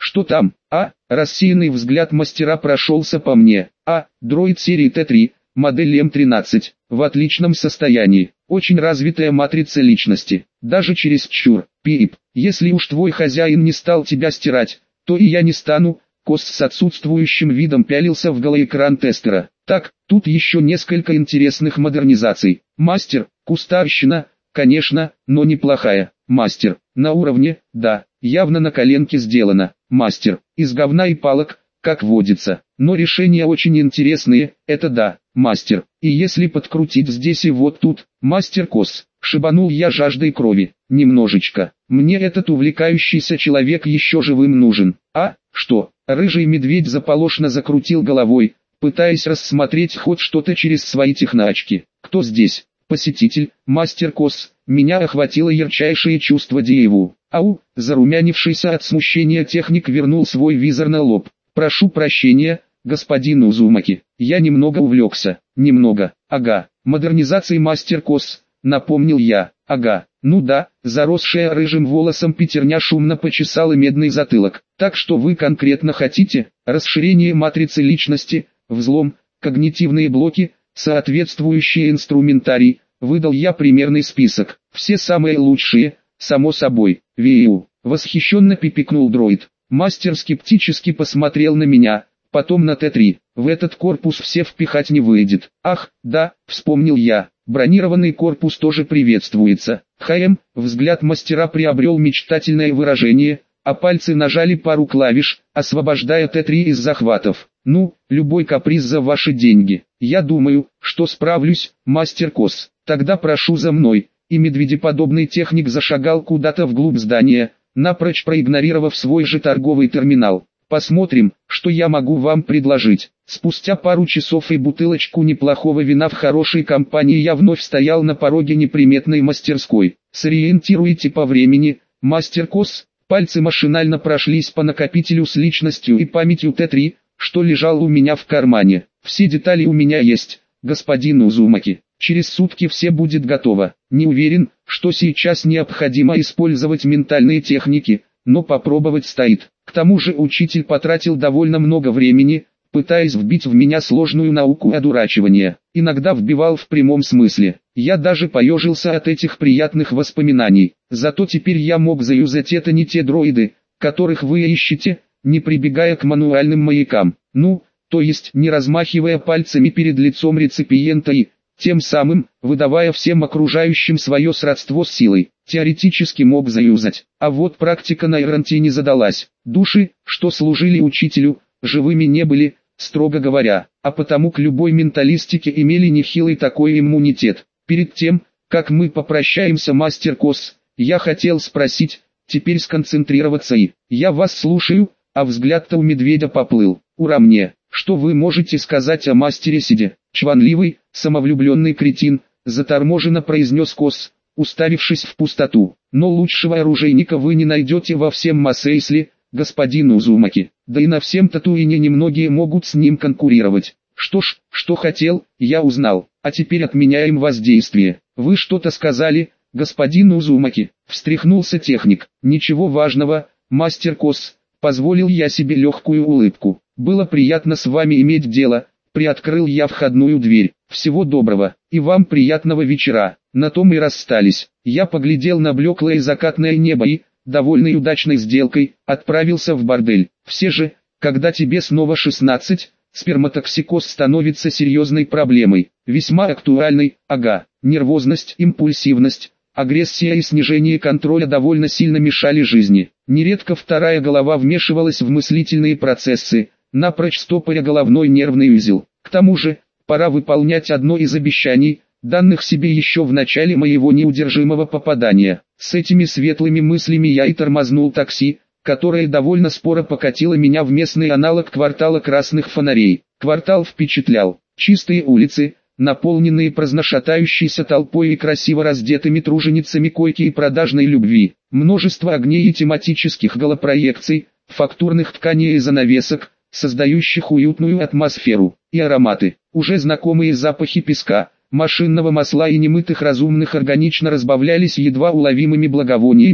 Что там? Рассеянный взгляд мастера прошелся по мне. Дроид серии Т3, модель М13, в отличном состоянии. Очень развитая матрица личности. Даже чересчур. Пип, если уж твой хозяин не стал тебя стирать, то и я не стану. Кос с отсутствующим видом пялился в голоэкран тестера. Так, тут еще несколько интересных модернизаций. Мастер, кустарщина, конечно, но неплохая. Мастер, на уровне, да, явно на коленке сделано. Мастер, из говна и палок, как водится. Но решения очень интересные, это да. Мастер, и если подкрутить здесь и вот тут, мастер Кос, шибанул я жаждой крови. Немножечко. Мне этот увлекающийся человек еще живым нужен. Что? Рыжий медведь заполошно закрутил головой, пытаясь рассмотреть хоть что-то через свои техноочки. Кто здесь? Посетитель, мастер Кос. Меня охватило ярчайшее чувство дьяву. Зарумянившийся от смущения техник вернул свой визор на лоб. Прошу прощения, господин Узумаки, я немного увлекся. Немного. Модернизацией мастер Кос, напомнил я. Ну да, заросшая рыжим волосом пятерня шумно почесала медный затылок. Так что вы конкретно хотите? Расширение матрицы личности, взлом, когнитивные блоки, соответствующий инструментарий. Выдал я примерный список. Все самые лучшие, само собой. Виу. Восхищенно пипикнул дроид. Мастер скептически посмотрел на меня, потом на Т3. В этот корпус все впихать не выйдет. Да, вспомнил я. Бронированный корпус тоже приветствуется. Взгляд мастера приобрел мечтательное выражение, а пальцы нажали пару клавиш, освобождая Т3 из захватов. Любой каприз за ваши деньги. Я думаю, что справлюсь, мастер Кос. Тогда прошу за мной. И медведеподобный техник зашагал куда-то вглубь здания, напрочь проигнорировав свой же торговый терминал. Посмотрим, что я могу вам предложить. Спустя пару часов и бутылочку неплохого вина в хорошей компании я вновь стоял на пороге неприметной мастерской. Сориентируйте по времени, мастер Кос. Пальцы машинально прошлись по накопителю с личностью и памятью Т3, что лежал у меня в кармане. Все детали у меня есть, господин Узумаки. Через сутки все будет готово. Не уверен, что сейчас необходимо использовать ментальные техники, но попробовать стоит. К тому же учитель потратил довольно много времени, пытаясь вбить в меня сложную науку одурачивания. Иногда вбивал в прямом смысле. Я даже поежился от этих приятных воспоминаний. Зато теперь я мог заюзать это не те дроиды, которых вы ищете, не прибегая к мануальным маякам. То есть не размахивая пальцами перед лицом реципиента и, тем самым, выдавая всем окружающим свое сродство с силой. Теоретически мог заюзать. А вот практика на Иранте не задалась. Души, что служили учителю, живыми не были, строго говоря, а потому к любой менталистике имели нехилый такой иммунитет. Перед тем, как мы попрощаемся, мастер Кос, я хотел спросить, теперь сконцентрироваться и... Я вас слушаю, а взгляд-то у медведя поплыл. Ура мне! Что вы можете сказать о мастере Сиде? Чванливый, самовлюбленный кретин, заторможенно произнес Кос, уставившись в пустоту. Но лучшего оружейника вы не найдете во всем Массейсле, господин Узумаки. Да и на всем Татуине немногие могут с ним конкурировать. Что ж, что хотел, я узнал. А теперь отменяем воздействие. Вы что-то сказали, господин Узумаки? Встряхнулся техник. Ничего важного, мастер Кос. Позволил я себе легкую улыбку. Было приятно с вами иметь дело. Приоткрыл я входную дверь. Всего доброго, и вам приятного вечера. На том и расстались. Я поглядел на блеклое закатное небо и, довольный удачной сделкой, отправился в бордель. Все же, когда тебе снова 16, сперматоксикоз становится серьезной проблемой. Весьма актуальной, нервозность, импульсивность, агрессия и снижение контроля довольно сильно мешали жизни. Нередко вторая голова вмешивалась в мыслительные процессы, напрочь стопоря головной нервный узел. К тому же, пора выполнять одно из обещаний, данных себе еще в начале моего неудержимого попадания. С этими светлыми мыслями я и тормознул такси, которое довольно споро покатило меня в местный аналог квартала красных фонарей. Квартал впечатлял. Чистые улицы, наполненные праздношатающейся толпой и красиво раздетыми труженицами койки и продажной любви. Множество огней и тематических голопроекций, фактурных тканей и занавесок, создающих уютную атмосферу, и ароматы. Уже знакомые запахи песка, машинного масла и немытых разумных органично разбавлялись едва уловимыми благовониями,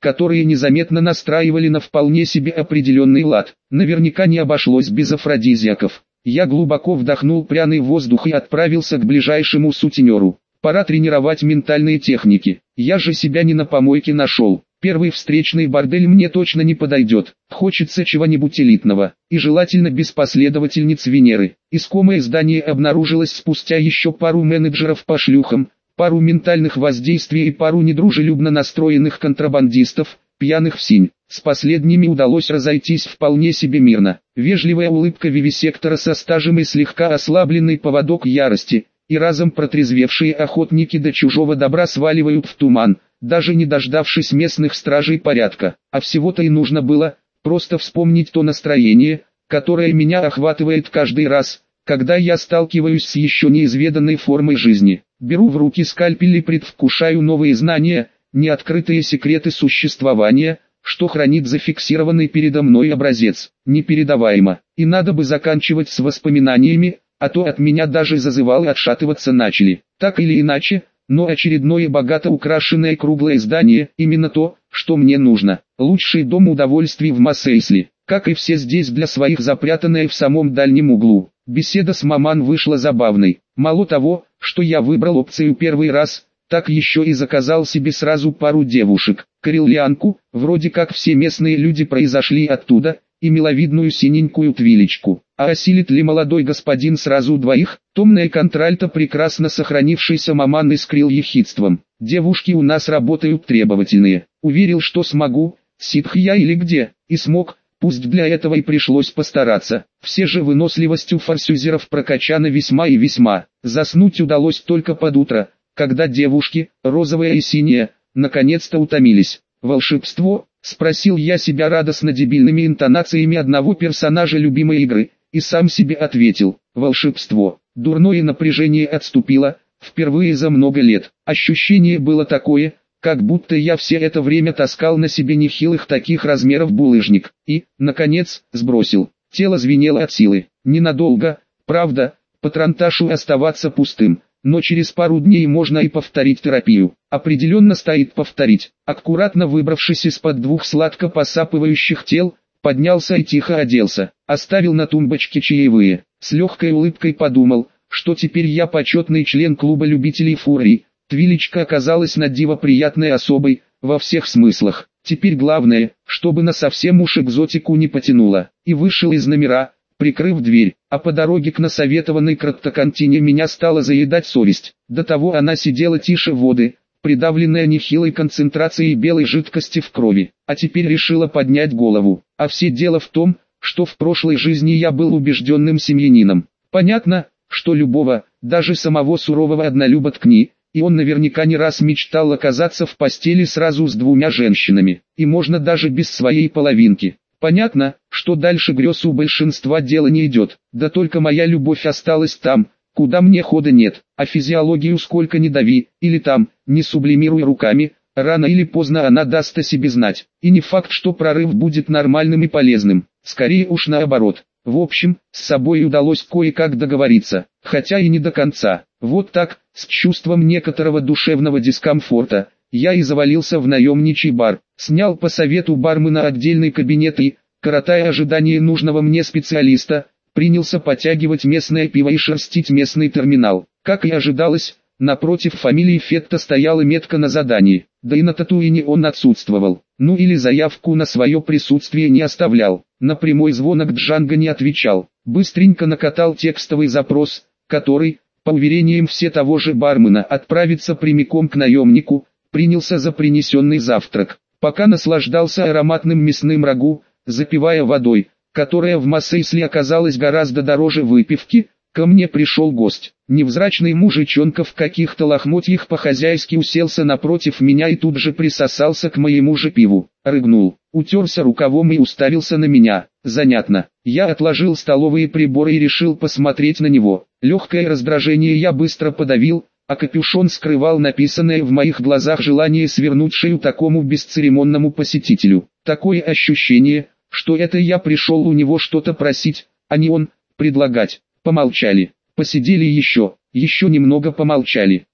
которые незаметно настраивали на вполне себе определенный лад. Наверняка не обошлось без афродизиаков. Я глубоко вдохнул пряный воздух и отправился к ближайшему сутенеру. Пора тренировать ментальные техники. Я же себя не на помойке нашел. Первый встречный бордель мне точно не подойдет. Хочется чего-нибудь элитного. И желательно без последовательниц Венеры. Искомое здание обнаружилось спустя еще пару менеджеров по шлюхам, пару ментальных воздействий и пару недружелюбно настроенных контрабандистов, пьяных в синь. С последними удалось разойтись вполне себе мирно. Вежливая улыбка вивисектора со стажем и слегка ослабленный поводок ярости, и разом протрезвевшие охотники до чужого добра сваливают в туман, даже не дождавшись местных стражей порядка. А всего-то и нужно было просто вспомнить то настроение, которое меня охватывает каждый раз, когда я сталкиваюсь с еще неизведанной формой жизни. Беру в руки скальпель и предвкушаю новые знания, неоткрытые секреты существования, что хранит зафиксированный передо мной образец. Непередаваемо. И надо бы заканчивать с воспоминаниями, а то от меня даже зазывалы отшатываться начали. Так или иначе, но очередное богато украшенное круглое здание – именно то, что мне нужно. Лучший дом удовольствий в Массейсли, как и все здесь для своих запрятанное в самом дальнем углу. Беседа с маман вышла забавной. Мало того, что я выбрал опцию первый раз, так еще и заказал себе сразу пару девушек. Карелианку, вроде как все местные люди произошли оттуда, и миловидную синенькую твилечку. А осилит ли молодой господин сразу двоих? Томная контральта прекрасно сохранившийся маман искрил ехидством. Девушки у нас работают требовательные. Уверил, что смогу, ситх я или где, и смог, пусть для этого и пришлось постараться. Все же выносливостью форсюзеров прокачаны весьма и весьма. Заснуть удалось только под утро, когда девушки, розовая и синяя, наконец-то утомились. Волшебство? Спросил я себя радостно дебильными интонациями одного персонажа любимой игры, и сам себе ответил: волшебство. Дурное напряжение отступило, впервые за много лет. Ощущение было такое, как будто я все это время таскал на себе нехилых таких размеров булыжник, и, наконец, сбросил. Тело звенело от силы. Ненадолго, правда, патронташу оставаться пустым. Но через пару дней можно и повторить терапию. Определенно стоит повторить. Аккуратно выбравшись из-под двух сладко посапывающих тел, поднялся и тихо оделся. Оставил на тумбочке чаевые. С легкой улыбкой подумал, что теперь я почетный член клуба любителей фурий. Твилечка оказалась на диво приятной особой, во всех смыслах. Теперь главное, чтобы на совсем уж экзотику не потянуло. И вышел из номера, прикрыв дверь, а по дороге к насоветованной краткоконтине меня стала заедать совесть. До того она сидела тише воды, придавленная нехилой концентрацией белой жидкости в крови, а теперь решила поднять голову. А все дело в том, что в прошлой жизни я был убежденным семьянином. Понятно, что любого, даже самого сурового однолюба ткни, и он наверняка не раз мечтал оказаться в постели сразу с двумя женщинами, и можно даже без своей половинки. Понятно, что дальше грез у большинства дела не идет, да только моя любовь осталась там, куда мне хода нет, а физиологию сколько ни дави, или там, не сублимируй руками, рано или поздно она даст о себе знать, и не факт, что прорыв будет нормальным и полезным, скорее уж наоборот. В общем, с собой удалось кое-как договориться, хотя и не до конца. Вот так, с чувством некоторого душевного дискомфорта, я и завалился в наемничий бар, снял по совету бармена отдельный кабинет и, коротая ожидание нужного мне специалиста, принялся подтягивать местное пиво и шерстить местный терминал. Как и ожидалось, напротив фамилии Фетта стояла метка на задании, да и на Татуине он отсутствовал, ну или заявку на свое присутствие не оставлял. На прямой звонок Джанго не отвечал, быстренько накатал текстовый запрос, который, по уверениям все того же бармена, отправится прямиком к наемнику. Принялся за принесенный завтрак, пока наслаждался ароматным мясным рагу, запивая водой, которая в Массейсли оказалась гораздо дороже выпивки. Ко мне пришел гость, невзрачный мужичонка в каких-то лохмотьях по-хозяйски уселся напротив меня и тут же присосался к моему же пиву, рыгнул, утерся рукавом и уставился на меня. Занятно. Я отложил столовые приборы и решил посмотреть на него. Легкое раздражение я быстро подавил, а капюшон скрывал написанное в моих глазах желание свернуть шею такому бесцеремонному посетителю. Такое ощущение, что это я пришел у него что-то просить, а не он, предлагать. Помолчали, посидели еще немного помолчали. Ну,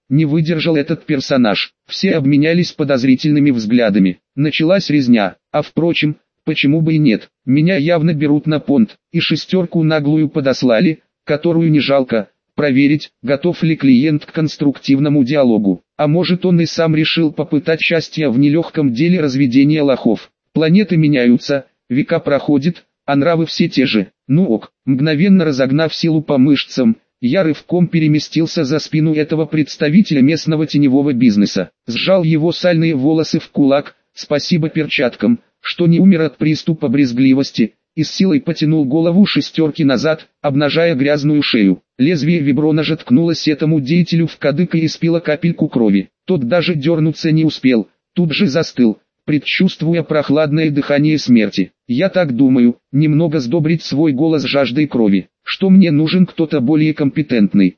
Не выдержал этот персонаж. Все обменялись подозрительными взглядами. Началась резня, а впрочем, почему бы и нет. Меня явно берут на понт, и шестерку наглую подослали, которую не жалко. Проверить, готов ли клиент к конструктивному диалогу. А может, он и сам решил попытать счастья в нелегком деле разведения лохов. Планеты меняются, века проходят, а нравы все те же. Ну ок, мгновенно разогнав силу по мышцам, я рывком переместился за спину этого представителя местного теневого бизнеса. Сжал его сальные волосы в кулак, спасибо перчаткам, что не умер от приступа брезгливости, и с силой потянул голову шестерки назад, обнажая грязную шею. Лезвие виброножа ткнулось этому деятелю в кадык и испило капельку крови. Тот даже дернуться не успел, тут же застыл, предчувствуя прохладное дыхание смерти. Я так думаю, немного сдобрить свой голос жаждой крови, что мне нужен кто-то более компетентный.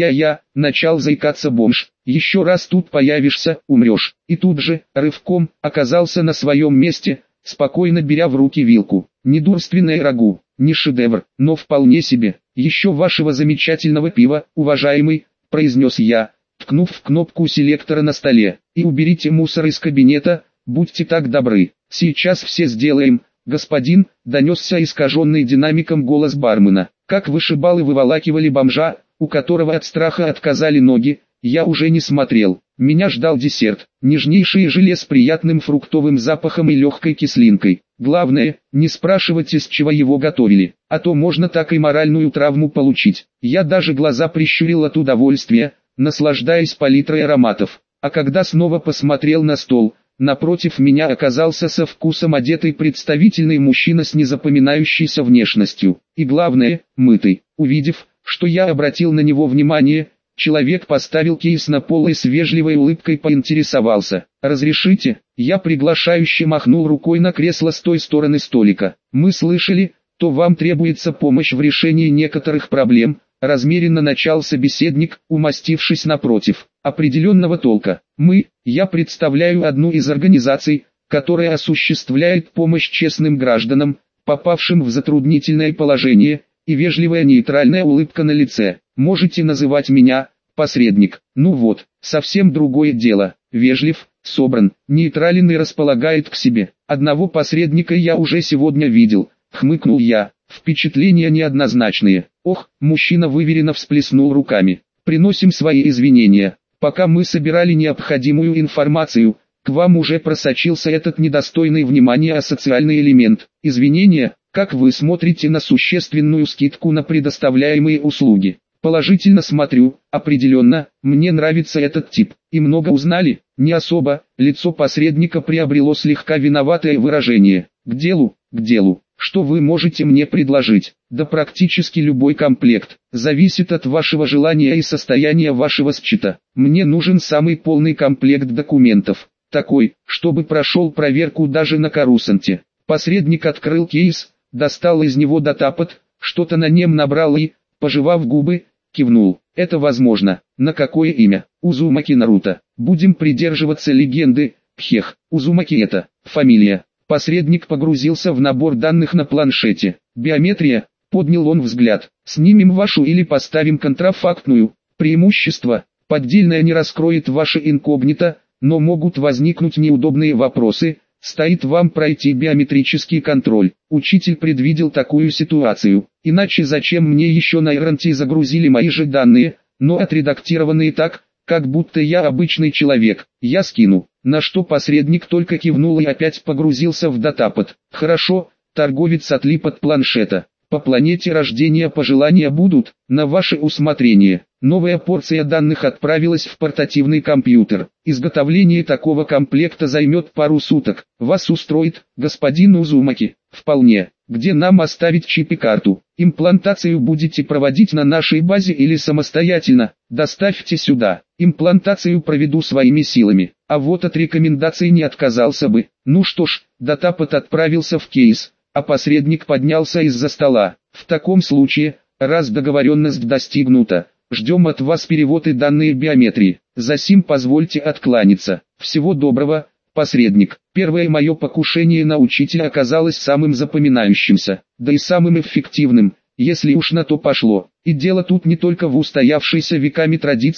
Начал заикаться бомж. Еще раз тут появишься, умрешь. И тут же, рывком, оказался на своем месте, спокойно беря в руки вилку. Недурственное рагу, не шедевр, но вполне себе. Еще вашего замечательного пива, уважаемый, произнес я, ткнув в кнопку селектора на столе. И уберите мусор из кабинета, будьте так добры. Сейчас все сделаем, господин, донесся искаженный динамиком голос бармена. Как вышибалы выволакивали бомжа, у которого от страха отказали ноги, я уже не смотрел. Меня ждал десерт, нежнейшее желе с приятным фруктовым запахом и легкой кислинкой. Главное, не спрашивать, из чего его готовили, а то можно так и моральную травму получить. Я даже глаза прищурил от удовольствия, наслаждаясь палитрой ароматов. А когда снова посмотрел на стол, напротив меня оказался со вкусом одетый представительный мужчина с незапоминающейся внешностью. И главное, мытый. Увидев, что я обратил на него внимание, человек поставил кейс на пол и с вежливой улыбкой поинтересовался. «Разрешите?» Я приглашающе махнул рукой на кресло с той стороны столика. «Мы слышали, то вам требуется помощь в решении некоторых проблем», размеренно начал собеседник, умастившись напротив. «Определенного толка. Я представляю одну из организаций, которая осуществляет помощь честным гражданам, попавшим в затруднительное положение, и вежливая нейтральная улыбка на лице. Можете называть меня посредник». Ну вот, совсем другое дело. Вежлив, собран, нейтрален и располагает к себе. Одного посредника я уже сегодня видел, хмыкнул я. Впечатления неоднозначные. Ох, мужчина выверенно всплеснул руками. Приносим свои извинения. Пока мы собирали необходимую информацию, к вам уже просочился этот недостойный внимания асоциальный элемент. Извинения, как вы смотрите на существенную скидку на предоставляемые услуги? Положительно смотрю, определенно, мне нравится этот тип. И много узнали? Не особо. Лицо посредника приобрело слегка виноватое выражение. К делу. Что вы можете мне предложить? Да практически любой комплект. Зависит от вашего желания и состояния вашего счета. Мне нужен самый полный комплект документов. Такой, чтобы прошел проверку даже на Корусанте. Посредник открыл кейс, достал из него датапад, что-то на нем набрал и, пожевав губы, кивнул. Это возможно. На какое имя? Узумаки Наруто. Будем придерживаться легенды. Пхех. Узумаки это фамилия. Посредник погрузился в набор данных на планшете. Биометрия, поднял он взгляд. Снимем вашу или поставим контрафактную. Преимущество, поддельная не раскроет ваше инкогнито, но могут возникнуть неудобные вопросы. Стоит вам пройти биометрический контроль. Учитель предвидел такую ситуацию. Иначе зачем мне еще на Иранти загрузили мои же данные, но отредактированные так, как будто я обычный человек. Я скину. На что посредник только кивнул и опять погрузился в датапад. Хорошо, торговец отлип от планшета. По планете рождения пожелания будут, на ваше усмотрение. Новая порция данных отправилась в портативный компьютер. Изготовление такого комплекта займет пару суток. Вас устроит, господин Узумаки? Вполне. Где нам оставить чип и карту? Имплантацию будете проводить на нашей базе или самостоятельно? Доставьте сюда. Имплантацию проведу своими силами. А вот от рекомендаций не отказался бы. Ну что ж, датапад отправился в кейс, а посредник поднялся из-за стола. В таком случае, раз договоренность достигнута, ждем от вас перевод и данные биометрии. Засим позвольте откланяться. Всего доброго, посредник. Первое мое покушение на учителя оказалось самым запоминающимся, да и самым эффективным, если уж на то пошло. И дело тут не только в устоявшейся веками традиции,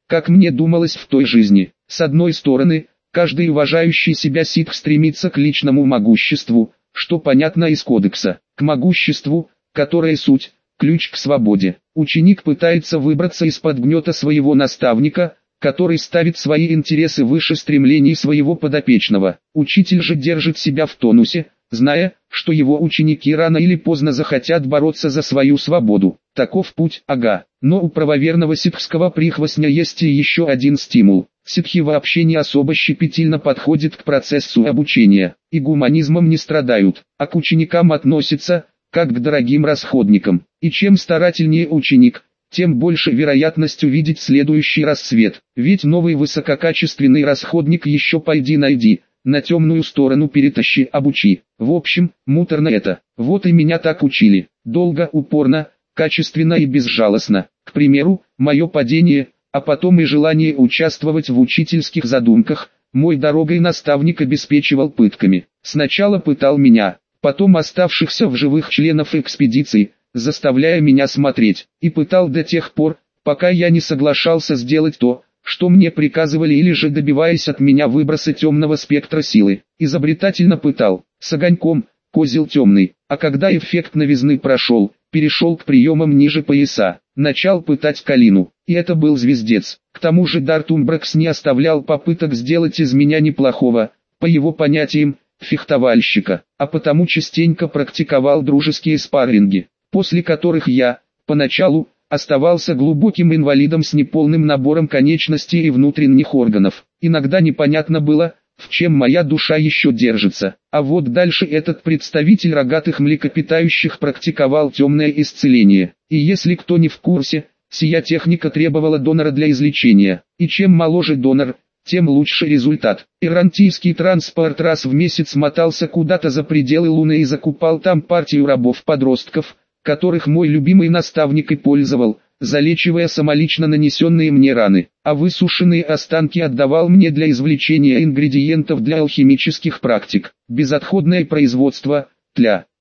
как мне думалось в той жизни. С одной стороны, каждый уважающий себя ситх стремится к личному могуществу, что понятно из кодекса, к могуществу, которое суть, ключ к свободе. Ученик пытается выбраться из-под гнета своего наставника, который ставит свои интересы выше стремлений своего подопечного. Учитель же держит себя в тонусе, зная, что его ученики рано или поздно захотят бороться за свою свободу. Таков путь, ага. Но у правоверного ситхского прихвостня есть и еще один стимул. Ситхи вообще не особо щепетильно подходят к процессу обучения, и гуманизмом не страдают, а к ученикам относятся, как к дорогим расходникам. И чем старательнее ученик, тем больше вероятность увидеть следующий рассвет. Ведь новый высококачественный расходник еще пойди найди, на темную сторону перетащи, обучи. В общем, муторно это. Вот и меня так учили. Долго, упорно, качественно и безжалостно. К примеру, мое падение, а потом и желание участвовать в учительских задумках, мой дорогой наставник обеспечивал пытками. Сначала пытал меня, потом оставшихся в живых членов экспедиции, заставляя меня смотреть, и пытал до тех пор, пока я не соглашался сделать то, что мне приказывали, или же добиваясь от меня выброса темного спектра силы. Изобретательно пытал, с огоньком, козел темный, а когда эффект новизны прошел, перешел к приемам ниже пояса, начал пытать Калину, и это был звездец. К тому же Дарт Умбракс не оставлял попыток сделать из меня неплохого, по его понятиям, фехтовальщика, а потому частенько практиковал дружеские спарринги, после которых я, поначалу, оставался глубоким инвалидом с неполным набором конечностей и внутренних органов. Иногда непонятно было, в чем моя душа еще держится. А вот дальше этот представитель рогатых млекопитающих практиковал темное исцеление. И если кто не в курсе, сия техника требовала донора для излечения. И чем моложе донор, тем лучше результат. Ирантийский транспорт раз в месяц мотался куда-то за пределы Луны и закупал там партию рабов-подростков, которых мой любимый наставник и пользовал, залечивая самолично нанесенные мне раны, а высушенные останки отдавал мне для извлечения ингредиентов для алхимических практик. Безотходное производство, тля.